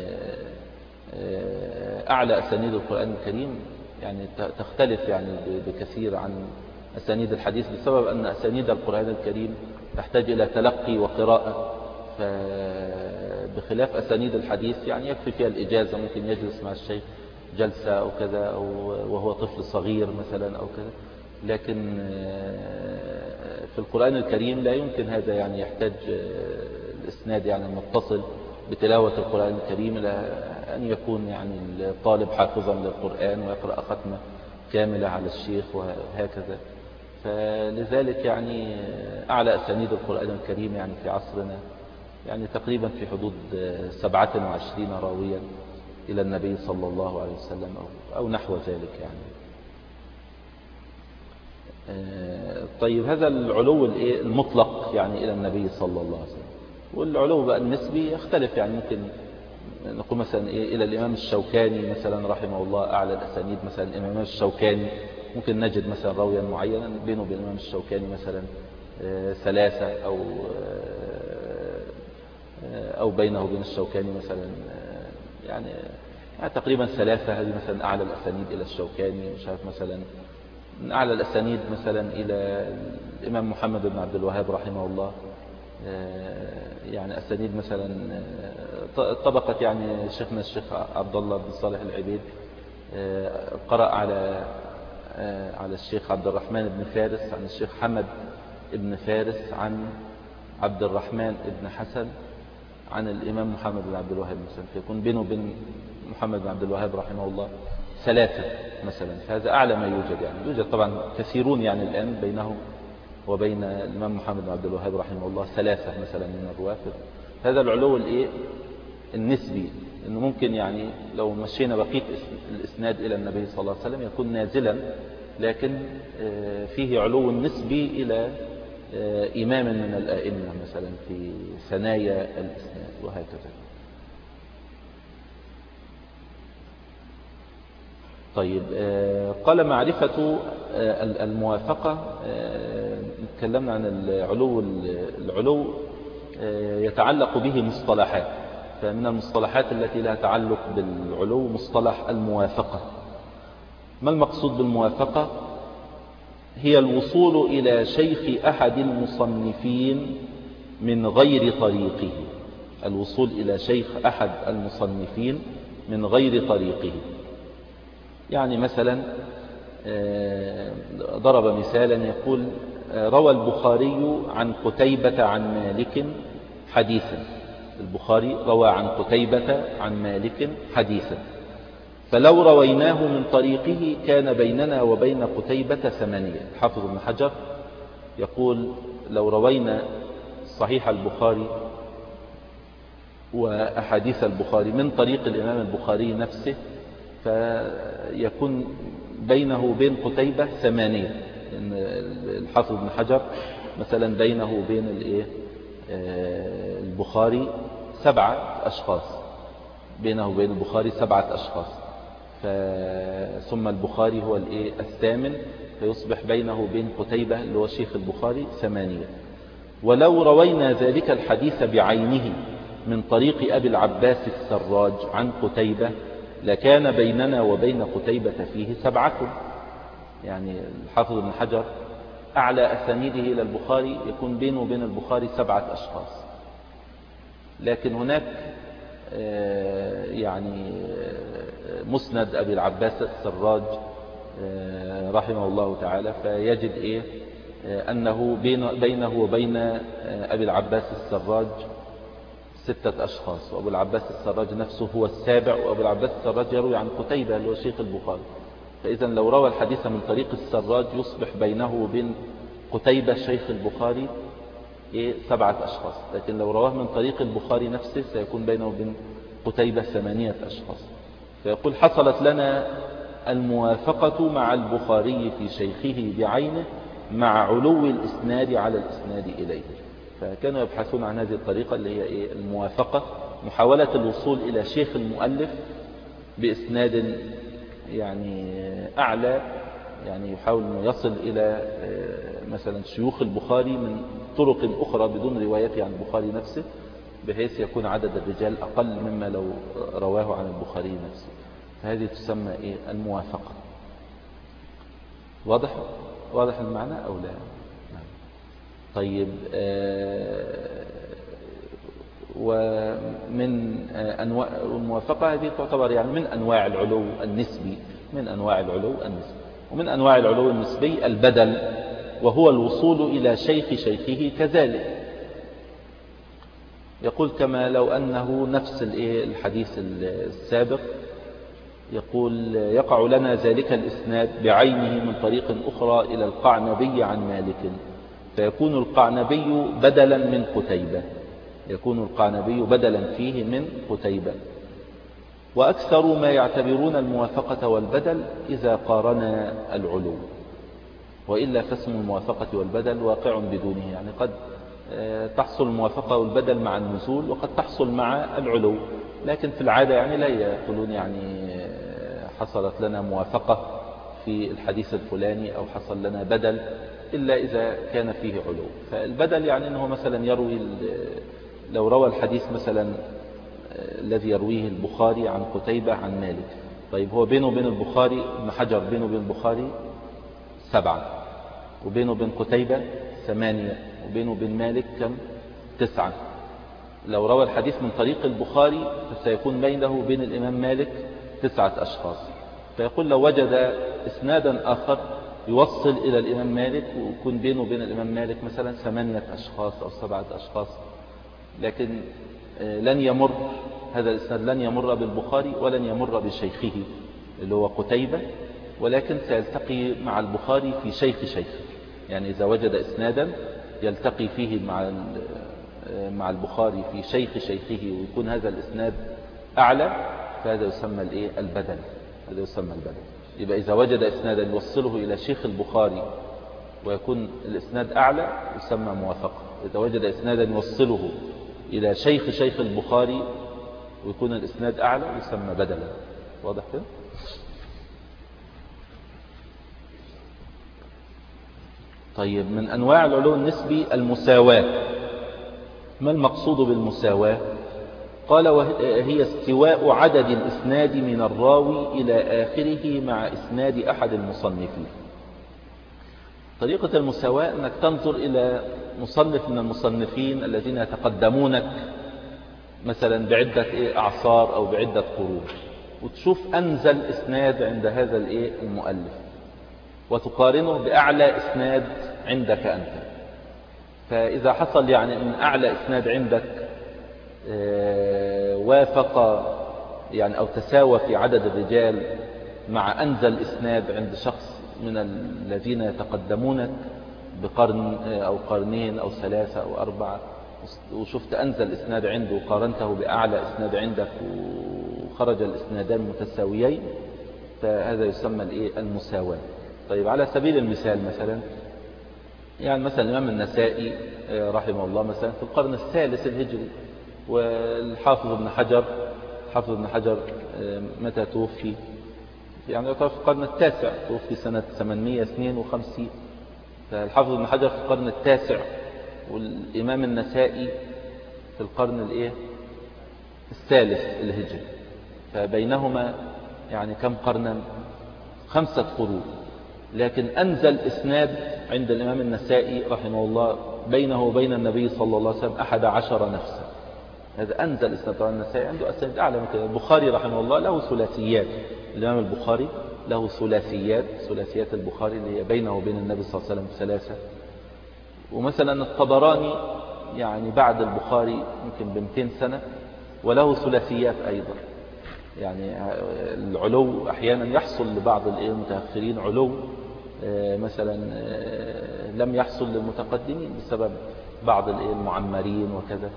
أعلى أسانيد القرآن الكريم يعني تختلف يعني بكثير عن أسانيد الحديث، بسبب أن أسانيد القرآن الكريم تحتاج إلى تلقي وقراءة، فبخلاف أسانيد الحديث يعني يكفي فيها الإجازة، ممكن يجلس مع الشيخ جلسة أو كذا، أو وهو طفل صغير مثلا أو كذا. لكن في القرآن الكريم لا يمكن هذا، يعني يحتاج الإسناد يعني المتصل بتلاوة القرآن الكريم إلى أن يكون يعني الطالب حافظا للقرآن ويقرأ ختمة كاملة على الشيخ وهكذا. فلذلك يعني أعلى أسانيد القرآن الكريم يعني في عصرنا يعني تقريبا في حدود سبعة وعشرين راويا إلى النبي صلى الله عليه وسلم أو, أو نحو ذلك يعني. طيب هذا العلو المطلق يعني إلى النبي صلى الله عليه وسلم. والعلو بقى النسبي يختلف، يعني ممكن نقول مثلا إيه إلى الإمام الشوكاني مثلا رحمه الله أعلى الأسانيد، مثلا الإمام الشوكاني ممكن نجد مثلا راويا معينا بينه وبين الإمام الشوكاني مثلا ثلاثة أو أو بينه وبين الشوكاني مثلا يعني, يعني تقريبا ثلاثة. هذه مثلا أعلى الأسانيد إلى الشوكاني. مش عارف مثلا من أعلى الأسانيد مثلا إلى الإمام محمد بن عبد الوهاب رحمه الله، يعني أسانيد مثلا طبقة يعني شيخنا الشيخ عبد الله بن صالح العبيد قرأ على على الشيخ عبد الرحمن بن فارس عن الشيخ حمد بن فارس عن عبد الرحمن بن حسن عن الإمام محمد بن عبد الوهاب مثلا، فيكون بينه وبين محمد بن عبد الوهاب رحمه الله ثلاثة مثلا. فهذا أعلى ما يوجد. يعني يوجد طبعا كثيرون يعني الآن بينه وبين الإمام محمد بن عبد الوهاب رحمه الله ثلاثة مثلا من الروافد. هذا العلو الإيه النسبي، إنه ممكن يعني لو مشينا بقية الإسناد إلى النبي صلى الله عليه وسلم يكون نازلا، لكن فيه علو نسبي إلى إمام من الآئمة مثلا في ثنايا الإسناد وهكذا. طيب قال معرفة الموافقة. تكلمنا عن العلو. العلو يتعلق به مصطلحات، فمن المصطلحات التي لها تعلق بالعلو مصطلح الموافقة. ما المقصود بالموافقة؟ هي الوصول إلى شيخ أحد المصنفين من غير طريقه. الوصول إلى شيخ أحد المصنفين من غير طريقه. يعني مثلا ضرب مثالا يقول روى البخاري عن قتيبة عن مالك حديثا. البخاري روى عن قتيبة عن مالك حديثا، فلو رويناه من طريقه كان بيننا وبين قتيبة ثمانية. حافظ ابن حجر يقول لو روينا صحيح البخاري وأحاديث البخاري من طريق الإمام البخاري نفسه فيكون بينه وبين قتيبة ثمانية. لأن الحافظ ابن حجر مثلا بينه وبين البخاري سبعة أشخاص، بينه وبين البخاري سبعة أشخاص، ثم البخاري هو الثامن، فيصبح بينه وبين قتيبة اللي هو شيخ البخاري ثمانية. ولو روينا ذلك الحديث بعينه من طريق أبي العباس السراج عن قتيبة لكان بيننا وبين قتيبة فيه سبعة. يعني الحافظ ابن حجر أعلى أسانيده إلى البخاري يكون بينه وبين البخاري سبعة أشخاص، لكن هناك يعني مسند أبي العباس السراج رحمه الله تعالى، فيجد إيه أنه بينه وبين أبي العباس السراج ستة أشخاص، وأبو العباس السراج نفسه هو السابع، وأبو العباس السراج يروي عن قتيبة اللي هو شيخ البخاري. فإذا لو روى الحديث من طريق السراج يصبح بينه وبين قتيبة شيخ البخاري إيه سبعة أشخاص، لكن لو رواه من طريق البخاري نفسه سيكون بينه وبين قتيبة ثمانية أشخاص. فيقول حصلت لنا الموافقة مع البخاري في شيخه بعينه مع علو الإسناد على الإسناد إليه. فكانوا يبحثون عن هذه الطريقة اللي هي إيه الموافقة، محاولة الوصول إلى شيخ المؤلف بإسناد يعني أعلى، يعني يحاول أن يصل إلى مثلا شيوخ البخاري من طرق أخرى بدون روايته عن البخاري نفسه، بحيث يكون عدد الرجال أقل مما لو رواه عن البخاري نفسه. فهذه تسمى إيه؟ الموافقة. واضح واضح المعنى أو لا؟ طيب، ومن أنواع الموافقة هذه تعتبر يعني من أنواع العلو النسبي، من أنواع العلو النسبي. ومن أنواع العلو النسبي البدل، وهو الوصول إلى شيخ شيخه كذلك. يقول كما لو أنه نفس الحديث السابق، يقول يقع لنا ذلك الإسناد بعينه من طريق أخرى إلى القعنبي عن مالك، فيكون القعنبي بدلا من قتيبة، يكون القعنبي بدلا فيه من قتيبة. وأكثر ما يعتبرون الموافقة والبدل إذا قارنا العلو، وإلا فاسم الموافقة والبدل واقع بدونه. يعني قد تحصل الموافقة والبدل مع النزول، وقد تحصل مع العلو، لكن في العادة يعني لا يقولون يعني حصلت لنا موافقة في الحديث الفلاني أو حصل لنا بدل إلا إذا كان فيه علو. فالبدل يعني أنه مثلا يروي، لو روى الحديث مثلا الذي يرويه البخاري عن قتيبة عن مالك، طيب هو بينه وبين البخاري ابن حجر بينه وبين البخاري سبعة، وبينه وبين قتيبة ثمانية، وبينه وبين مالك كم؟ تسعة. لو روى الحديث من طريق البخاري فسيكون بينه وبين الإمام مالك تسعة أشخاص. فيقول لو وجد إسنادا آخر يوصل إلى الإمام مالك ويكون بينه وبين الإمام مالك مثلا ثمانية أشخاص أو سبعة أشخاص، لكن لن يمر هذا الإسناد لن يمر بالبخاري ولن يمر بشيخه اللي هو قتيبة، ولكن سيلتقي مع البخاري في شيخ شيخه. يعني إذا وجد إسنادا يلتقي فيه مع مع البخاري في شيخ شيخه ويكون هذا الإسناد أعلى، فهذا يسمى الإيه؟ البدل. هذا يسمى البدل. يبقى إذا وجد إسنادا يوصله إلى شيخ البخاري ويكون الإسناد أعلى يسمى موافقة. إذا وجد إسنادا يوصله إلى شيخ شيخ البخاري ويكون الإسناد أعلى يسمى بدلا. واضح كده؟ طيب، من أنواع العلو النسبي المساواة. ما المقصود بالمساواة؟ قال وهي استواء عدد الإسناد من الراوي إلى آخره مع إسناد أحد المصنفين. طريقة المساواة أنك تنظر إلى مصنف من المصنفين الذين يتقدمونك مثلا بعدة أعصار أو بعدة قرون، وتشوف أنزل إسناد عند هذا المؤلف وتقارنه بأعلى إسناد عندك أنت. فإذا حصل يعني أن أعلى إسناد عندك وافق يعني أو تساوى في عدد الرجال مع أنزل إسناد عند شخص من الذين يتقدمونك بقرن أو قرنين أو ثلاثة أو أربعة، وشفت أنزل إسناد عنده وقارنته بأعلى إسناد عندك وخرج الإسنادان متساويين، فهذا يسمى الإيه؟ المساواة. طيب، على سبيل المثال مثلا يعني مثلا الإمام النسائي رحمه الله مثلا في القرن الثالث الهجري، والحافظ ابن حجر حافظ ابن حجر متى توفي؟ يعني يعتبر في القرن التاسع، توفي سنة ثمانمائة واثنين وخمسين. فالحافظ ابن حجر في القرن التاسع، والإمام النسائي في القرن الايه الثالث الهجري. فبينهما يعني كم قرنا؟ خمسة قرون. لكن أنزل إسناد عند الإمام النسائي رحمه الله بينه وبين النبي صلى الله عليه وسلم أحد عشر نفسا. هذا أنزل إسناد. طبعا النسائي عنده أسناد أعلى من كده. البخاري رحمه الله له ثلاثيات. الإمام البخاري له ثلاثيات، ثلاثيات البخاري اللي هي بينه وبين النبي صلى الله عليه وسلم ثلاثة. ومثلا الطبراني يعني بعد البخاري يمكن بمئتين سنة وله ثلاثيات أيضا. يعني العلو أحيانا يحصل لبعض المتأخرين علو مثلا لم يحصل للمتقدمين بسبب بعض المعمرين وكذا.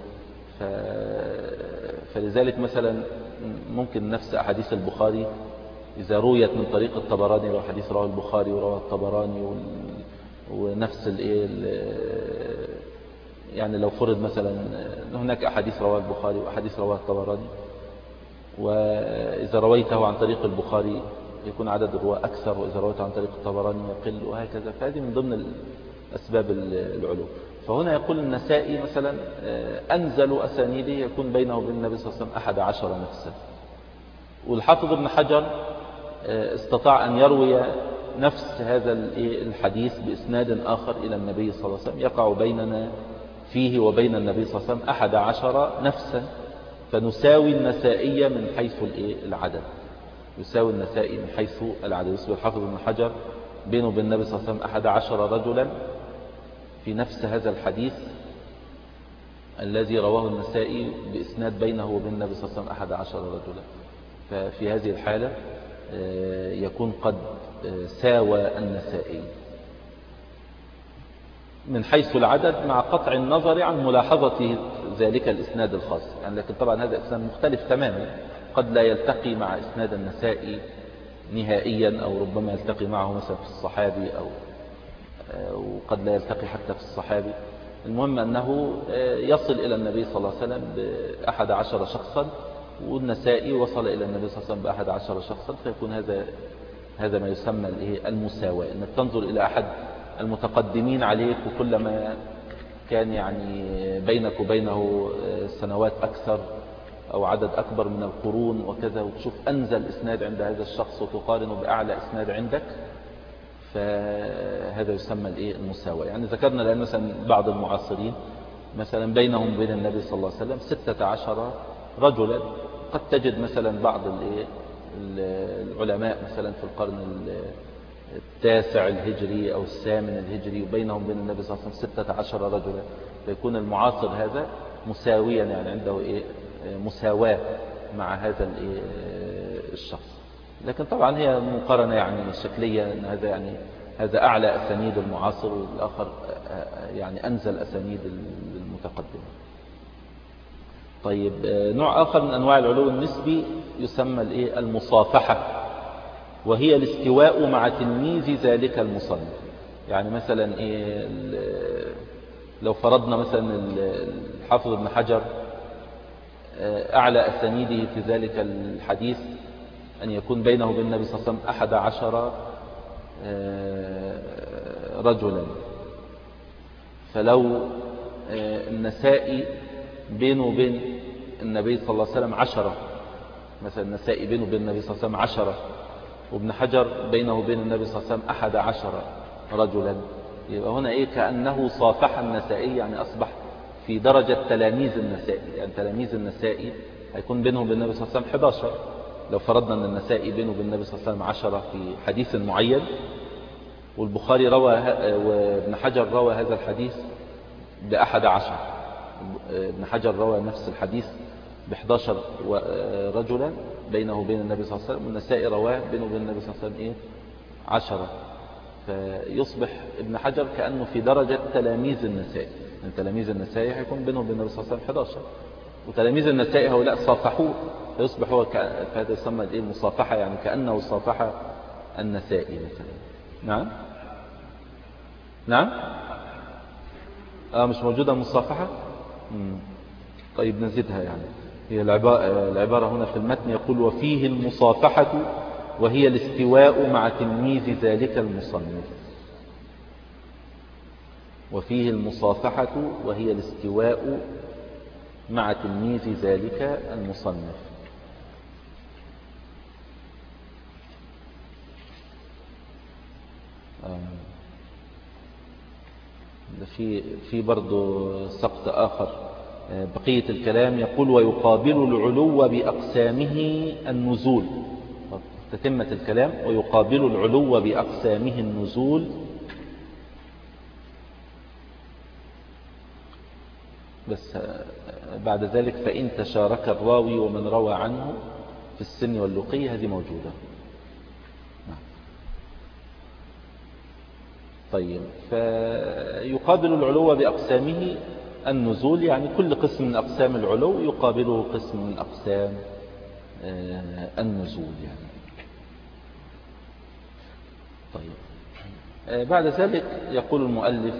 فلذلك مثلا ممكن نفس أحاديث البخاري إذا رويت من طريق الطبراني، لو حديث رواه البخاري ورواه الطبراني ونفس الايه يعني لو فرض مثلا هناك أحاديث رواه البخاري وأحاديث رواه الطبراني، وإذا رويته عن طريق البخاري يكون عدد الرواة أكثر، وإذا رويت عن طريق الطبراني يقل، وهكذا. فهذه من ضمن الأسباب العلو. فهنا يقول النسائي مثلا أنزل أسانيده يكون بينه وبين النبي صلى الله عليه وسلم أحد عشر نفسا. والحافظ ابن حجر استطاع أن يروي نفس هذا الحديث بإسناد آخر إلى النبي صلى الله عليه وسلم يقع بيننا فيه وبين النبي صلى الله عليه وسلم أحد عشر نفسا، فنساوي النسائية من حيث العدد، يساوي النسائي من حيث العدد. يسوي الحافظ ابن حجر بينه وبين النبي صلى الله عليه وسلم أحد عشر رجلا في نفس هذا الحديث الذي رواه النسائي بإسناد بينه وبين النبي صلى الله عليه وسلم أحد عشر رجلا. ففي هذه الحالة يكون قد ساوى النسائي من حيث العدد، مع قطع النظر عن ملاحظة ذلك الإسناد الخاص يعني. لكن طبعا هذا إسناد مختلف تماما، قد لا يلتقي مع إسناد النسائي نهائيا، أو ربما يلتقي معه مثلا في الصحابي، أو وقد لا يلتقي حتى في الصحابي. المهم أنه يصل إلى النبي صلى الله عليه وسلم بأحد عشر شخصا، والنسائي وصل إلى النبي صلى الله عليه وسلم بأحد عشر شخصا، فيكون هذا هذا ما يسمى المساواة، أنك تنظر إلى أحد المتقدمين عليك، وكلما كان يعني بينك وبينه سنوات أكثر أو عدد أكبر من القرون وكذا، وتشوف أنزل إسناد عند هذا الشخص وتقارنه بأعلى إسناد عندك، فهذا يسمى المساواة. يعني ذكرنا لأن مثلا بعض المعاصرين مثلا بينهم بين النبي صلى الله عليه وسلم ستة عشر رجلا. قد تجد مثلا بعض العلماء مثلا في القرن التاسع الهجري أو الثامن الهجري وبينهم بين النبي صلى الله عليه وسلم ستة عشر رجلا، فيكون المعاصر هذا مساويا، يعني عنده إيه مساواة مع هذا الشخص. لكن طبعا هي مقارنة يعني شكلية، أن هذا يعني هذا أعلى أسانيد المعاصر، والآخر يعني أنزل أسانيد المتقدم. طيب، نوع آخر من أنواع العلو النسبي يسمى المصافحة، وهي الاستواء مع تلميذ ذلك المصنف. يعني مثلا إيه، لو فرضنا مثلا الحافظ ابن حجر أعلى أسانيده في ذلك الحديث أن يكون بينه وبين النبي صلى الله عليه وسلم أحد عشر رجلا، فلو النسائي بينه وبين النبي صلى الله عليه وسلم عشرة، مثلا النسائي بينه وبين النبي صلى الله عليه وسلم عشرة، وابن حجر بينه وبين النبي صلى الله عليه وسلم أحد عشر رجلا، يبقى هنا إيه كأنه صافح النسائي، يعني أصبح في درجة تلاميذ النسائي. يعني تلاميذ النسائي هيكون بينهم وبين النبي صلى الله عليه وسلم أحد عشر. لو فرضنا أن النسائي بينه وبين النبي صلى الله عليه وسلم عشرة في حديث معين، والبخاري روى وابن حجر روى هذا الحديث بأحد عشر، ابن حجر روى نفس الحديث بأحد عشر رجلا بينه وبين النبي صلى الله عليه وسلم، والنسائي رواه بينه وبين النبي صلى الله عليه وسلم إيه عشرة، فيصبح ابن حجر كأنه في درجة تلاميذ النسائي. يعني تلاميذ النسائي هيكون بينه وبين النبي صلى الله عليه وسلم أحد عشر، وتلاميذ النسائي هؤلاء صافحوه، فيصبح هو ك... فهذا يسمى الايه المصافحة، يعني كأنه صافح النسائي مثلا. نعم نعم اه مش موجودة المصافحة. مم. طيب نزيدها. يعني هي العبارة, العبارة هنا في المتن يقول وفيه المصافحة وهي الاستواء مع تلميذ ذلك المصنف. وفيه المصافحة وهي الاستواء مع تلميذ ذلك المصنف. في في برضه سقط آخر بقية الكلام يقول ويقابل العلو بأقسامه النزول. تتمة الكلام ويقابل العلو بأقسامه النزول بس بعد ذلك فإن تشارك الراوي ومن روى عنه في السن واللقي، هذه موجودة. طيب، فيقابل العلو بأقسامه النزول، يعني كل قسم من أقسام العلو يقابله قسم من أقسام النزول يعني. طيب، بعد ذلك يقول المؤلف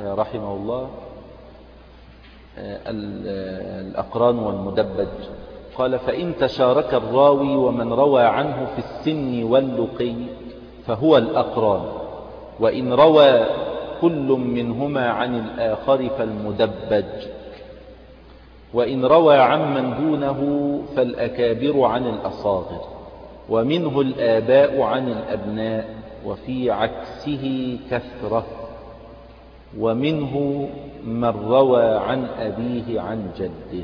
رحمه الله الأقران والمدبج قال فإن تشارك الراوي ومن روى عنه في السن واللقي فهو الأقران، وإن روى كل منهما عن الآخر فالمدبج، وإن روى عمن دونه فالأكابر عن الأصاغر، ومنه الآباء عن الأبناء، وفي عكسه كثرة، ومنه من روى عن أبيه عن جده.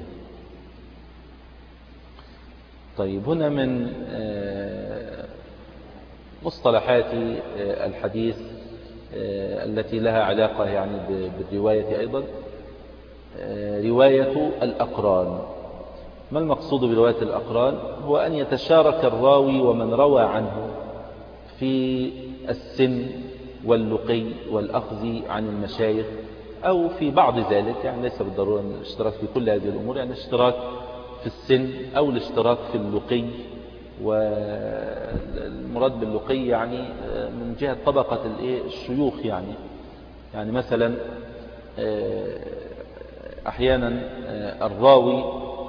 طيب هنا من مصطلحات الحديث التي لها علاقة يعني بالرواية أيضا رواية الأقران. ما المقصود برواية الأقران؟ هو أن يتشارك الراوي ومن روى عنه في السن واللقي والأخذ عن المشايخ، أو في بعض ذلك، يعني ليس بالضرورة الاشتراك في كل هذه الأمور، يعني الاشتراك في السن أو الاشتراك في اللقي. والمراد باللقي يعني من جهة طبقة الشيوخ، يعني يعني مثلا أحيانا الراوي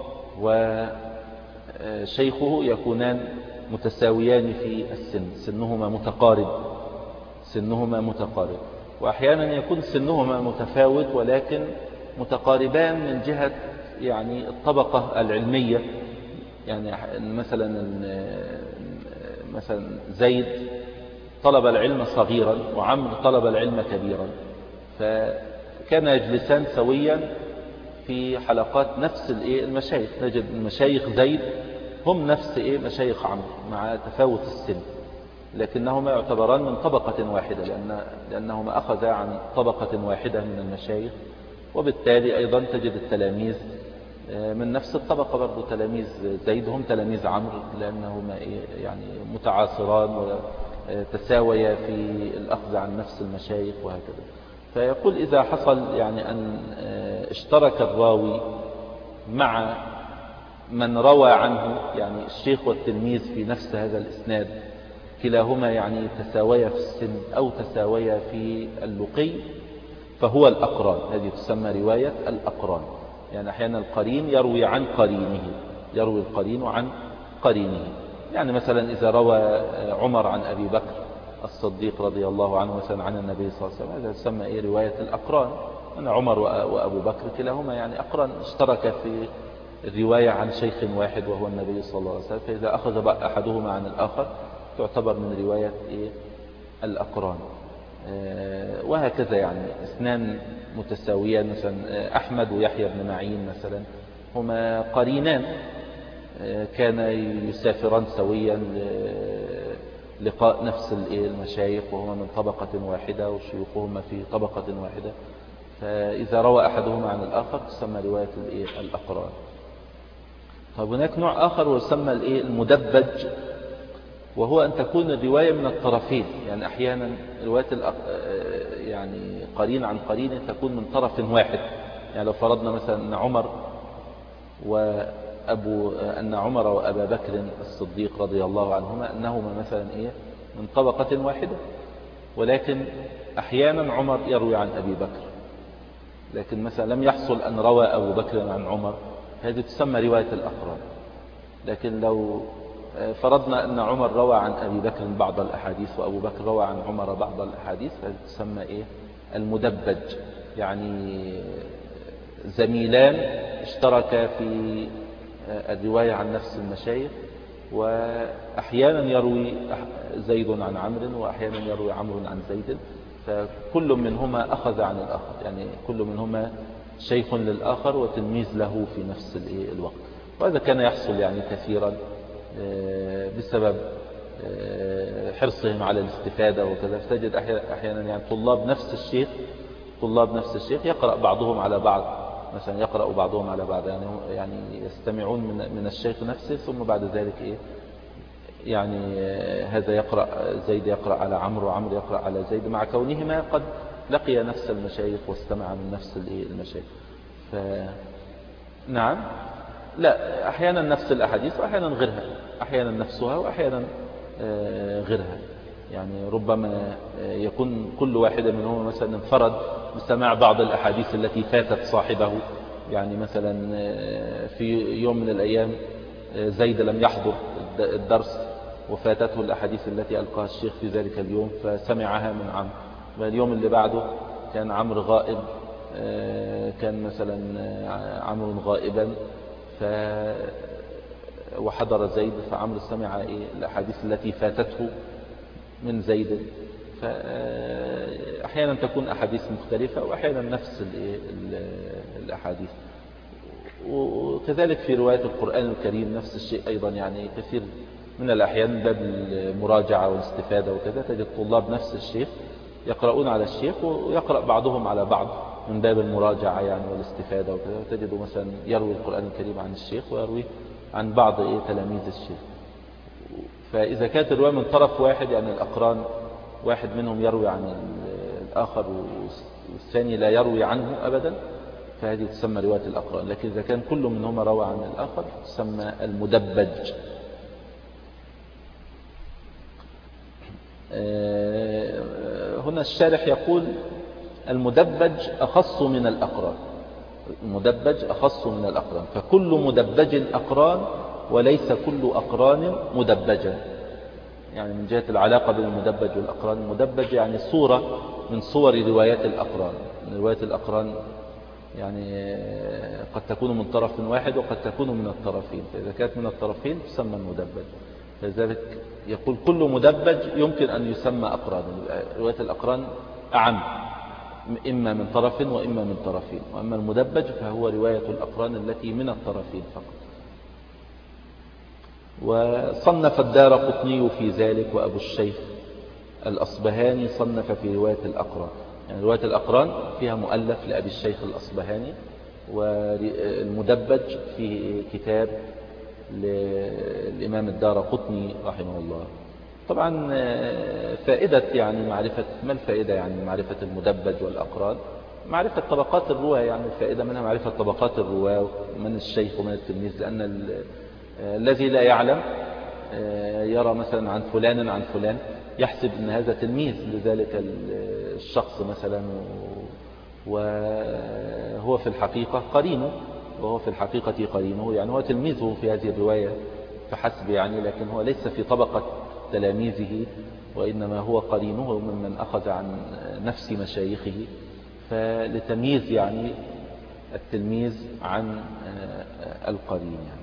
وشيخه يكونان متساويان في السن، سنهما متقارب سنهما متقارب وأحيانا يكون سنهما متفاوت ولكن متقاربان من جهة يعني الطبقة العلمية. يعني مثلا مثلا زيد طلب العلم صغيرا وعمرو طلب العلم كبيرا، فكان يجلسان سويا في حلقات نفس المشايخ. نجد مشايخ زيد هم نفس مشايخ عمرو مع تفاوت السن، لكنهما يعتبران من طبقة واحدة لأن لأنهما أخذا عن طبقة واحدة من المشايخ، وبالتالي أيضا تجد التلاميذ من نفس الطبقة برضو. تلاميذ زيد هم تلاميذ عمرو لأنهما يعني متعاصران وتساويا في الأخذ عن نفس المشايخ وهكذا. فيقول إذا حصل يعني أن اشترك الراوي مع من روى عنه، يعني الشيخ والتلميذ في نفس هذا الإسناد، كلاهما يعني تساويا في السن أو تساويا في اللقي، فهو الأقران. هذه تسمى رواية الأقران. يعني أحيانا القرين يروي عن قرينه، يروي القرين عن قرينه. يعني مثلا إذا روى عمر عن أبي بكر الصديق رضي الله عنه مثلا عن النبي صلى الله عليه وسلم، هذا تسمى إيه؟ رواية الأقران. أن عمر وأبو بكر كلاهما يعني أقران، اشترك في الرواية عن شيخ واحد وهو النبي صلى الله عليه وسلم، فإذا أخذ أحدهما عن الآخر تعتبر من رواية إيه؟ الأقران. وهكذا يعني اثنان متساويان، مثلا أحمد ويحيى بن معين مثلا هما قرينان، كانا يسافران سويا لقاء نفس المشايخ وهما من طبقة واحدة وشيوخهما في طبقة واحدة، فإذا روى أحدهما عن الآخر تسمى رواية الأقران. طيب هناك نوع آخر ويسمى المدبج، وهو أن تكون الرواية من الطرفين. يعني أحيانا رواية يعني قرين عن قرين تكون من طرف واحد. يعني لو فرضنا مثلا أن عمر وأبو أن عمر وأبا بكر الصديق رضي الله عنهما أنهما مثلا إيه من طبقة واحدة، ولكن أحيانا عمر يروي عن أبي بكر، لكن مثلا لم يحصل أن روى أبو بكر عن عمر، هذه تسمى رواية الأقران. لكن لو فرضنا أن عمر روى عن أبي بكر بعض الأحاديث وأبو بكر روى عن عمر بعض الأحاديث، هذه تسمى إيه المدبج. يعني زميلان اشتركا في الرواية عن نفس المشايخ، وأحيانا يروي زيد عن عمرو وأحيانا يروي عمرو عن زيد، فكل منهما أخذ عن الآخر، يعني كل منهما شيخ للآخر وتلميذ له في نفس الوقت. وهذا كان يحصل يعني كثيرا بسبب حرصهم على الاستفادة وكذا. فتجد أحيانا يعني طلاب نفس الشيخ طلاب نفس الشيخ يقرأ بعضهم على بعض، مثلا يقرأ بعضهم على بعض، يعني يعني يستمعون من من الشيخ نفسه، ثم بعد ذلك إيه يعني هذا يقرأ زيد يقرأ على عمرو وعمرو يقرأ على زيد، مع كونهما قد لقي نفس المشايخ واستمع من نفس المشايخ. ف نعم لا، أحيانا نفس الأحاديث وأحيانا غيرها، أحيانا نفسها وأحيانا غيرها. يعني ربما يكون كل واحدة منهم مثلا انفرد بسماع بعض الأحاديث التي فاتت صاحبه. يعني مثلا في يوم من الأيام زيد لم يحضر الدرس وفاتته الأحاديث التي ألقاها الشيخ في ذلك اليوم فسمعها من عمرو، واليوم اللي بعده كان عمرو غائب، كان مثلا عمرو غائبا ف وحضر زيد فعمرو سمع إيه الأحاديث التي فاتته من زيد. فأحيانا تكون أحاديث مختلفة وأحيانا نفس الأحاديث. وكذلك في رواية القرآن الكريم نفس الشيء أيضا، يعني كثير من الأحيان باب المراجعة والاستفادة وكذا تجد طلاب نفس الشيخ يقرؤون على الشيخ ويقرأ بعضهم على بعض من باب المراجعة يعني والاستفادة وكذا، وتجد مثلا يروي القرآن الكريم عن الشيخ ويروي عن بعض إيه تلاميذ الشيخ. فإذا كانت الرواية من طرف واحد يعني الأقران واحد منهم يروي عن الآخر والثاني لا يروي عنه أبدا فهذه تسمى رواية الأقران. لكن إذا كان كل منهما روى عن الآخر تسمى المدبج. هنا الشارح يقول المدبج أخص من الأقران، المدبج أخص من الأقران، فكل مدبج أقران وليس كل أقران مدبجا. يعني من جهة العلاقة بين المدبج والأقران، المدبج يعني صورة من صور روايات الأقران. رواية الأقران يعني قد تكون من طرف واحد وقد تكون من الطرفين، فإذا كانت من الطرفين تسمى المدبج. لذلك يقول كل مدبج يمكن أن يسمى أقران. رواية الأقران أعم، إما من طرف وإما من طرفين، وأما المدبج فهو رواية الأقران التي من الطرفين فقط. وصنف الدارقطني في ذلك وأبو الشيخ الأصبهاني صنف في رواية الأقران. يعني رواية الأقران فيها مؤلف لأبي الشيخ الأصبهاني، والمدبج في كتاب للإمام الدارقطني رحمه الله. طبعا فائدة يعني معرفة، ما الفائدة يعني معرفة المدبج والأقران؟ معرفة طبقات الرواة، يعني الفائدة منها معرفة طبقات الرواة من الشيخ ومن التلميذ، لأن الذي لا يعلم يرى مثلا عن فلان عن فلان يحسب أن هذا تلميذ لذلك الشخص مثلا، وهو في الحقيقة قرينه، وهو في الحقيقة قرينه يعني هو تلميذه في هذه الرواية فحسب يعني، لكن هو ليس في طبقة تلاميذه وإنما هو قرينه ممن أخذ عن نفس مشايخه، فلتمييز يعني التلميذ عن القرين يعني.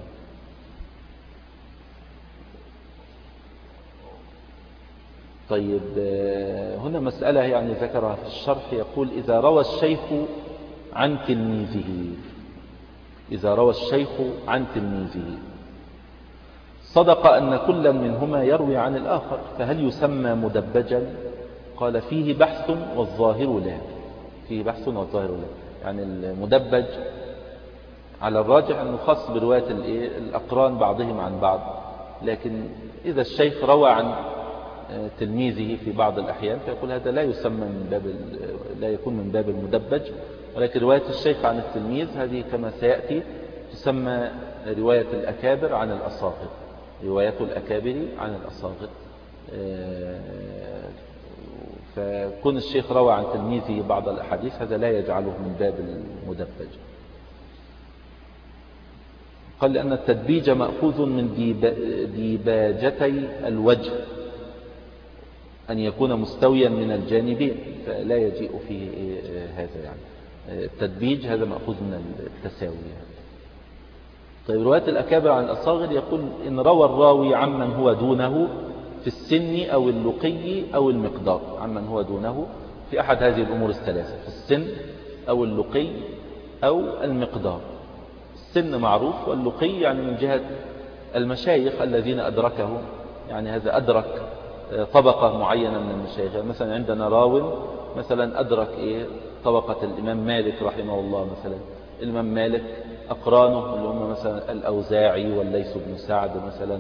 طيب هنا مسألة يعني ذكرها في الشرح، يقول إذا روى الشيخ عن تلميذه، إذا روى الشيخ عن تلميذه صدق أن كلا منهما يروي عن الآخر فهل يسمى مدبجا؟ قال فيه بحث والظاهر لا، فيه بحث والظاهر لا. يعني المدبج على الراجح أنه خاص برواية الأقران بعضهم عن بعض، لكن إذا الشيخ روى عن تلميذه في بعض الأحيان فيقول هذا لا يسمى من باب، لا يكون من باب المدبج، ولكن رواية الشيخ عن التلميذ هذه كما سيأتي تسمى رواية الأكابر عن الأصاغر، رواية الأكابر عن الأصاغر. فكون الشيخ روى عن تلميذه بعض الأحاديث هذا لا يجعله من باب المدبج. قال لأن التدبيج مأخوذ من ديباجتي الوجه، أن يكون مستويا من الجانبين، فلا يجيء فيه هذا يعني التدبيج، هذا مأخوذ من التساوي يعني. طيب رواية الأكابر عن الأصاغر يقول إن روى الراوي عمن هو دونه في السن أو اللقي أو المقدار، عمن هو دونه في أحد هذه الأمور الثلاثة، في السن أو اللقي أو المقدار. السن معروف، واللقي يعني من جهة المشايخ الذين أدركهم، يعني هذا أدرك طبقة معينة من المشايخ. يعني مثلا عندنا راو مثلا أدرك إيه طبقة الإمام مالك رحمه الله، مثلا الإمام مالك أقرانه اللي هم مثلا الأوزاعي والليث بن سعد مثلا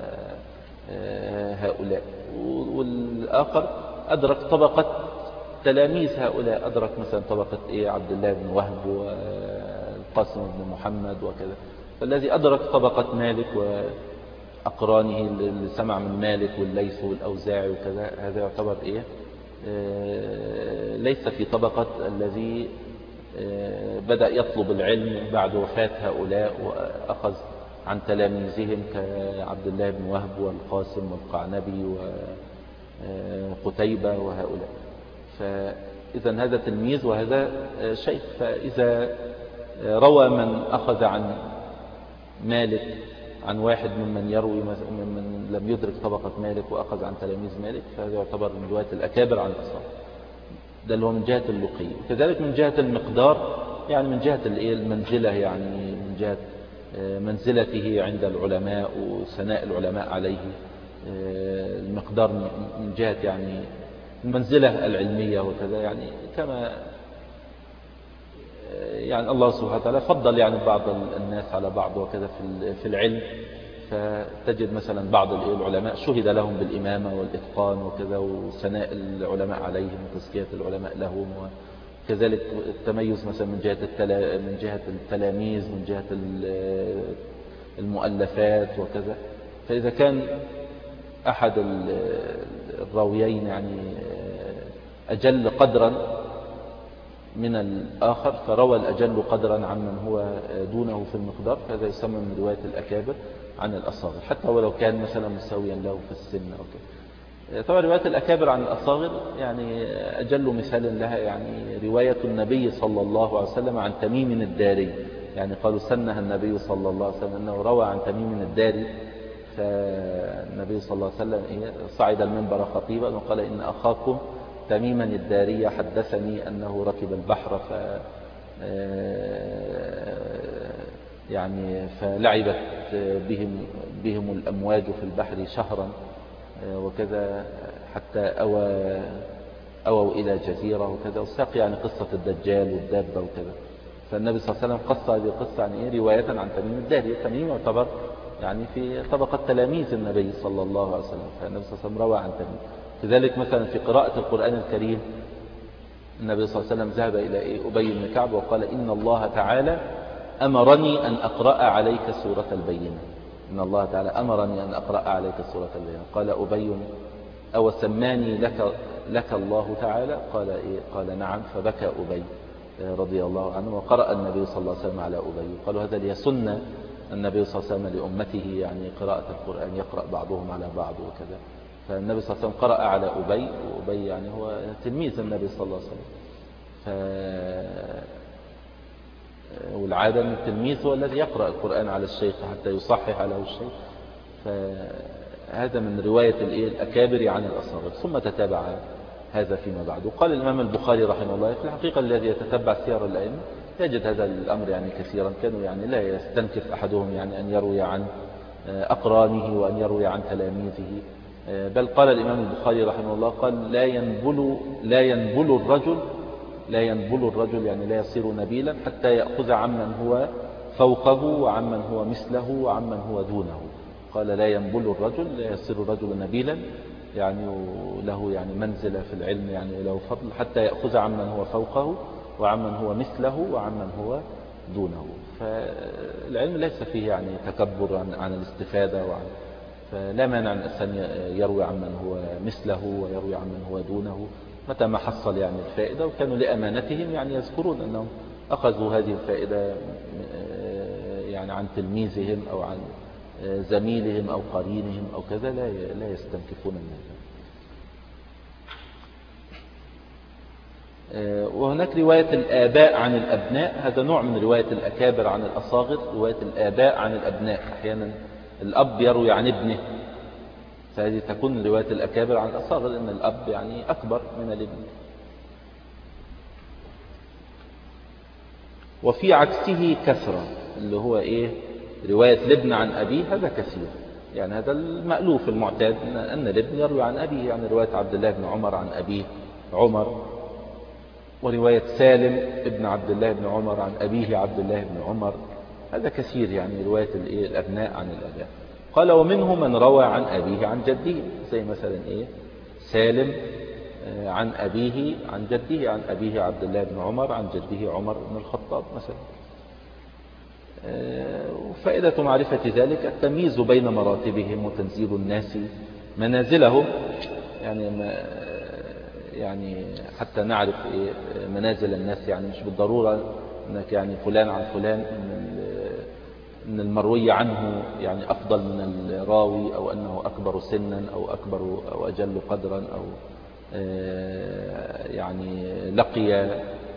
وهؤلاء، والآخر أدرك طبقة تلاميذ هؤلاء، أدرك مثلا طبقة إيه عبد الله بن وهب والقاسم بن محمد وكذا. فالذي أدرك طبقة مالك وأقرانه اللي سمع من مالك والليث والأوزاعي وكذا، هذا يعتبر إيه آه ليس في طبقة الذي آه بدأ يطلب العلم بعد وفاة هؤلاء وأخذ عن تلاميذهم كعبد الله بن وهب والقاسم والقعنبي وقتيبة وهؤلاء. فإذا هذا تلميذ وهذا شيخ. فإذا روى من أخذ عن مالك عن واحد ممن يروي ممن لم يدرك طبقة مالك وأخذ عن تلاميذ مالك، فهذا يعتبر من رواية الأكابر عن الأصحاب. ده اللي هو من جهة اللقي. وكذلك من جهة المقدار، يعني من جهة المنزلة، يعني من جهة منزلته عند العلماء وثناء العلماء عليه. المقدار من جهة يعني المنزلة العلمية وكذا، يعني كما يعني الله سبحانه وتعالى فضل يعني بعض الناس على بعض وكذا في العلم. فتجد مثلا بعض العلماء شهد لهم بالإمامة والإتقان وكذا، وثناء العلماء عليهم وتزكية العلماء لهم، وكذلك التميز مثلا من جهة من جهة التلاميذ، من جهة المؤلفات وكذا. فإذا كان أحد الراويين يعني أجل قدرا من الآخر، فروى الأجل قدرا عمن هو دونه في المقدار، فهذا يسمى من رواية الأكابر عن الأصاغر، حتى ولو كان مثلا مساويا له في السن أو كده. طبعا رواية الأكابر عن الأصاغر يعني أجل مثال لها يعني رواية النبي صلى الله عليه وسلم عن تميم الداري. يعني قالوا سنها النبي صلى الله عليه وسلم أنه روى عن تميم الداري. فالنبي صلى الله عليه وسلم صعد المنبر خطيبا وقال إن أخاكم تميما الداري حدثني أنه ركب البحر ف يعني فلعبت بهم بهم الأمواج في البحر شهرا وكذا، حتى أوى أووا إلى جزيرة وكذا، وساق يعني قصة الدجال والدابة وكذا. فالنبي صلى الله عليه وسلم قص هذه القصة عن إيه؟ رواية عن تميم الداري. تميم يعتبر يعني في طبقة تلاميذ النبي صلى الله عليه وسلم، فالنبي صلى الله عليه وسلم روى عن تميم. كذلك مثلا في قراءة القرآن الكريم النبي صلى الله عليه وسلم ذهب إلى إيه؟ أبي بن كعب وقال إن الله تعالى أمرني أن أقرأ عليك سورة البينة. إن الله تعالى أمرني أن أقرأ عليك سورة البينة. قال أبي أو سماني لك, لك الله تعالى؟ قال إيه؟ قال نعم. فبكى أبي رضي الله عنه، وقرأ النبي صلى الله عليه وسلم على أبي. قالوا هذا ليسن النبي صلى الله عليه وسلم لأمته يعني قراءة القرآن، يقرأ بعضهم على بعض وكذا. فالنبي صلى الله عليه وسلم قرأ على أبي، وأبي يعني هو تلميذ النبي صلى الله عليه وسلم. ف... والعادة أن التلميذ هو الذي يقرأ القرآن على الشيخ حتى يصحح له الشيخ. فهذا من رواية الأكابر عن الأصاغر. ثم تتابع هذا فيما بعد. وقال الإمام البخاري رحمه الله في الحقيقة الذي يتتبع سير الأئمة يجد هذا الأمر يعني كثيرا. كانوا يعني لا يستنكف أحدهم يعني أن يروي عن أقرانه وأن يروي عن تلاميذه. بل قال الإمام البخاري رحمه الله قال لا ينبل لا ينبل الرجل لا ينبل الرجل يعني لا يصير نبيلا حتى يأخذ عمن هو فوقه وعمن هو مثله وعمن هو دونه. قال لا ينبل الرجل، لا يصير الرجل نبيلا يعني له يعني منزلة في العلم يعني له فضل حتى يأخذ عمن هو فوقه وعمن هو مثله وعمن هو دونه. فالعلم ليس فيه يعني تكبر عن, عن الاستفادة وعن فلا مانع أن يروي عمن هو مثله ويروي عمن هو دونه متى ما حصل يعني الفائدة. وكانوا لأمانتهم يعني يذكرون أنهم أخذوا هذه الفائدة يعني عن تلميذهم أو عن زميلهم أو قرينهم أو كذا، لا لا يستنكفون من هذا. وهناك رواية الآباء عن الأبناء، هذا نوع من رواية الأكابر عن الأصاغر. رواية الآباء عن الأبناء، أحيانا الأب يروي عن ابنه، فهذه تكون رواية الأكابر عن الأصاغر لأن الأب يعني أكبر من الابن. وفي عكسه كثرة اللي هو إيه؟ رواية الابن عن أبيه، هذا كثير يعني هذا المألوف المعتاد أن الابن يروي عن أبيه. يعني رواية عبد الله بن عمر عن أبيه عمر، ورواية سالم ابن عبد الله بن عمر عن أبيه عبد الله بن عمر، هذا كثير يعني رواية الأبناء عن الأباء. قال ومنه من روى عن أبيه عن جده، زي مثلا إيه؟ سالم عن أبيه عن جده، عن أبيه عبد الله بن عمر عن جده عمر بن الخطاب مثلا. وفائدة معرفة ذلك التمييز بين مراتبهم وتنزيل الناس منازلهم، يعني ما يعني حتى نعرف إيه منازل الناس، يعني مش بالضرورة أنك يعني فلان عن فلان أن المروي عنه يعني أفضل من الراوي، أو أنه أكبر سنا أو أكبر أو أجل قدرا، أو يعني لقي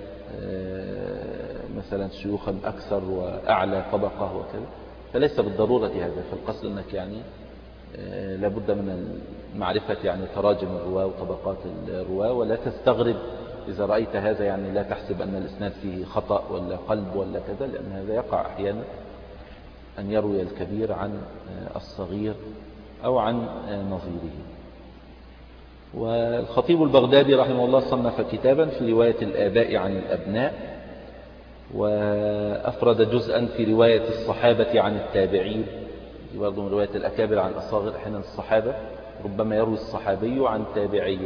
مثلا شيوخا أكثر وأعلى طبقة وكذا. فليس بالضرورة هذا، فالقصد أنك يعني لابد من معرفة يعني تراجم الرواة وطبقات الرواة، ولا تستغرب إذا رأيت هذا، يعني لا تحسب أن الإسناد فيه خطأ ولا قلب ولا كذا، لأن هذا يقع أحيانا أن يروي الكبير عن الصغير أو عن نظيره. والخطيب البغدادي رحمه الله صنف كتابا في رواية الآباء عن الأبناء، وأفرد جزءا في رواية الصحابة عن التابعين، برضو من رواية الأكابر عن الأصاغر. أحيانا الصحابة ربما يروي الصحابي عن تابعي،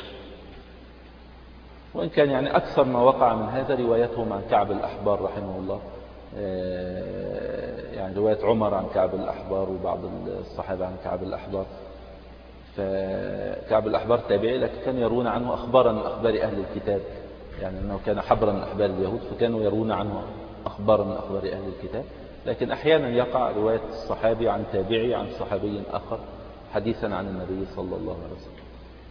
وإن كان يعني أكثر ما وقع من هذا روايتهم عن كعب الأحبار رحمه الله، يعني رواية عمر عن كعب الأحبار وبعض الصحابة عن كعب الأحبار. فكعب الأحبار تابعي، لكن كانوا يرون عنه أخبارا من أخبار أهل الكتاب، يعني أنه كان حبرا من أحبار اليهود، فكانوا يرون عنه أخبارا من أخبار أهل الكتاب. لكن أحيانا يقع رواية الصحابي عن تابعي عن صحابي آخر حديثا عن النبي صلى الله عليه وسلم.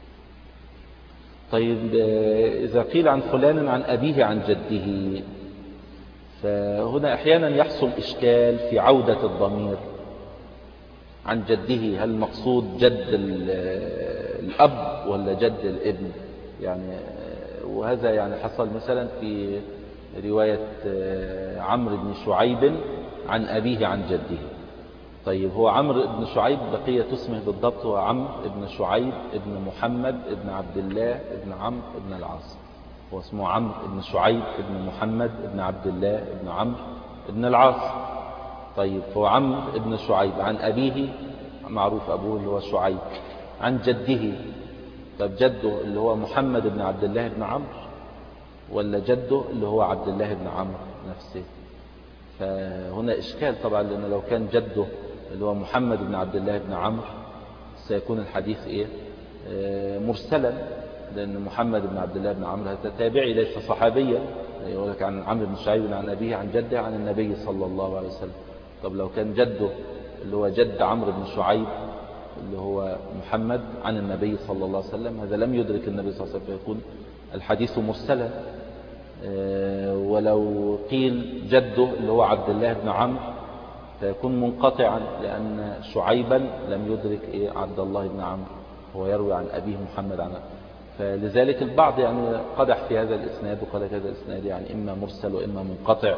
طيب، إذا قيل عن فلان عن أبيه عن جده، فهنا أحيانا يحصل إشكال في عودة الضمير عن جده. هل المقصود جد الأب ولا جد الابن؟ يعني وهذا يعني حصل مثلا في رواية عمرو بن شعيب عن أبيه عن جده. طيب، هو عمرو بن شعيب بقية اسمه بالضبط هو عمرو بن شعيب ابن محمد ابن عبد الله ابن عمرو ابن العاص. هو اسمه عمرو بن شعيب ابن محمد ابن عبد الله ابن عمرو ابن العاص. طيب، هو عمرو ابن شعيب عن أبيه معروف أبوه اللي هو شعيب، عن جده. طب جده اللي هو محمد ابن عبد الله ابن عمرو، ولا جده اللي هو عبد الله ابن عمرو نفسه؟ فهنا إشكال طبعا، لأنه لو كان جده اللي هو محمد بن عبد الله بن عمرو سيكون الحديث إيه؟ آه مرسلا، لأن محمد بن عبد الله بن عمرو هذا تابعي ليس صحابيا. يقول لك عن عمرو بن شعيب عن أبيه عن جده عن النبي صلى الله عليه وسلم. طب لو كان جده اللي هو جد عمرو بن شعيب اللي هو محمد عن النبي صلى الله عليه وسلم، هذا لم يدرك النبي صلى الله عليه وسلم، فيكون الحديث مرسلا. آه ولو قيل جده اللي هو عبد الله بن عمرو فيكون منقطعا، لأن شعيبا لم يدرك إيه عبد الله بن عمرو، هو يروي عن أبيه محمد عنه. فلذلك البعض يعني قدح في هذا الإسناد، وقال هذا الإسناد يعني إما مرسل وإما منقطع،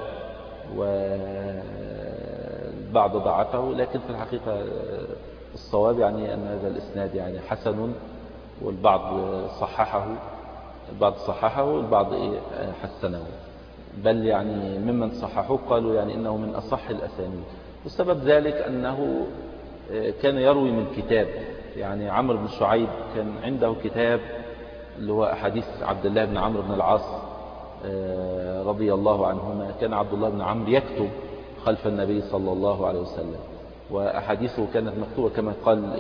والبعض ضعفه. لكن في الحقيقة الصواب يعني أن هذا الإسناد يعني حسن، والبعض صححه البعض صححه والبعض إيه حسنه، بل يعني ممن صححوه قالوا يعني إنه من أصح الأسانيد. والسبب ذلك أنه كان يروي من كتاب، يعني عمرو بن شعيب كان عنده كتاب اللي هو أحاديث عبد الله بن عمرو بن العاص رضي الله عنهما. كان عبد الله بن عمرو يكتب خلف النبي صلى الله عليه وسلم، وأحاديثه كانت مكتوبة كما قال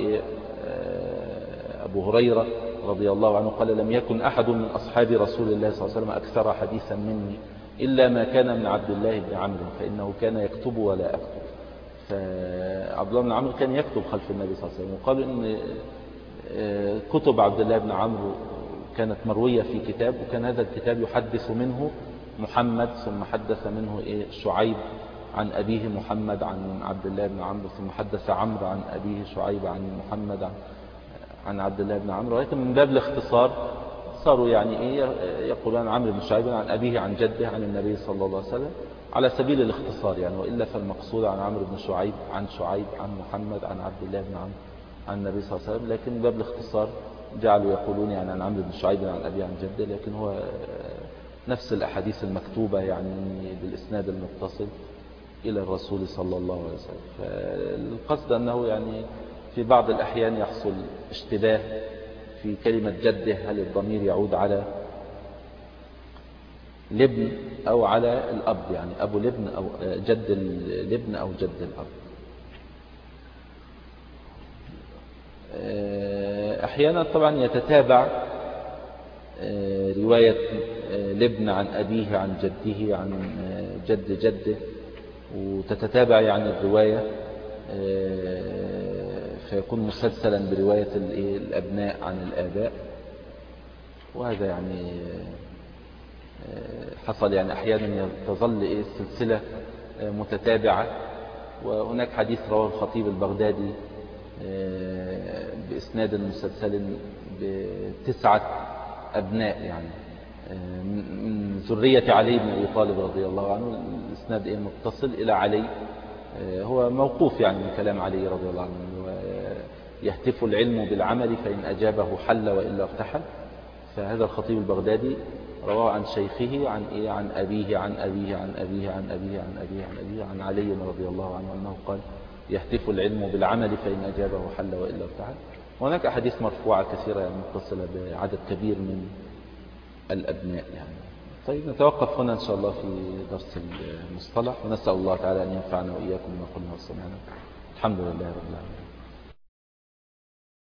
أبو هريرة رضي الله عنه قال: لم يكن أحد من أصحاب رسول الله صلى الله عليه وسلم أكثر حديثا مني إلا ما كان من عبد الله بن عمرو، فإنه كان يكتب ولا أكتب. فعبد الله بن عمرو كان يكتب خلف النبي صلى الله عليه وسلم. وقالوا إن كتب عبد الله بن عمرو كانت مروية في كتاب، وكان هذا الكتاب يحدث منه محمد، ثم حدث منه إيه شعيب عن أبيه محمد عن عبد الله بن عمرو، ثم حدث عمرو عن أبيه شعيب عن محمد عن, عن عبد الله بن عمرو. ولكن من باب الاختصار صاروا يعني إيه يقولون عمرو بن شعيب عن أبيه عن جده عن النبي صلى الله عليه وسلم على سبيل الاختصار يعني، وإلا فالمقصود عن عمرو بن شعيب عن شعيب عن محمد عن عبد الله بن عمرو عن النبي صلى الله عليه وسلم. لكن من باب الاختصار جعلوا يقولون يعني عن عمرو بن شعيب عن أبيه عن جده، لكن هو نفس الأحاديث المكتوبة يعني بالإسناد المتصل إلى الرسول صلى الله عليه وسلم. فالقصد أنه يعني في بعض الأحيان يحصل اشتباه في كلمة جده، هل الضمير يعود على الابن أو على الأب، يعني أبو الابن أو جد الابن أو جد الأب. أحيانا طبعا يتتابع رواية الابن عن أبيه عن جده عن جد جده، وتتتابع يعني الرواية فيكون مسلسلا برواية الأبناء عن الآباء. وهذا يعني حصل يعني أحيانا تظل السلسلة متتابعة. وهناك حديث رواه الخطيب البغدادي بإسناد مسلسل بتسعة أبناء يعني من ذرية علي بن أبي طالب رضي الله عنه. الإسناد إيه متصل إلى علي، هو موقوف يعني من كلام علي رضي الله عنه. يهتف العلم بالعمل فإن أجابه حل وإلا ارتحل. فهذا الخطيب البغدادي رواه عن شيخه عن إيه عن أبيه عن أبيه عن أبيه عن أبيه عن أبيه عن أبيه عن علي رضي الله عنه أنه قال يهتف العلم بالعمل فإن أجابه حل وإلا ارتحل. وهناك أحاديث مرفوعة كثيرة يعني متصلة بعدد كبير من الأبناء يعني. طيب نتوقف هنا إن شاء الله في درس المصطلح، ونسأل الله تعالى أن ينفعنا وإياكم ما قلنا وسمعنا. الحمد لله رب العالمين.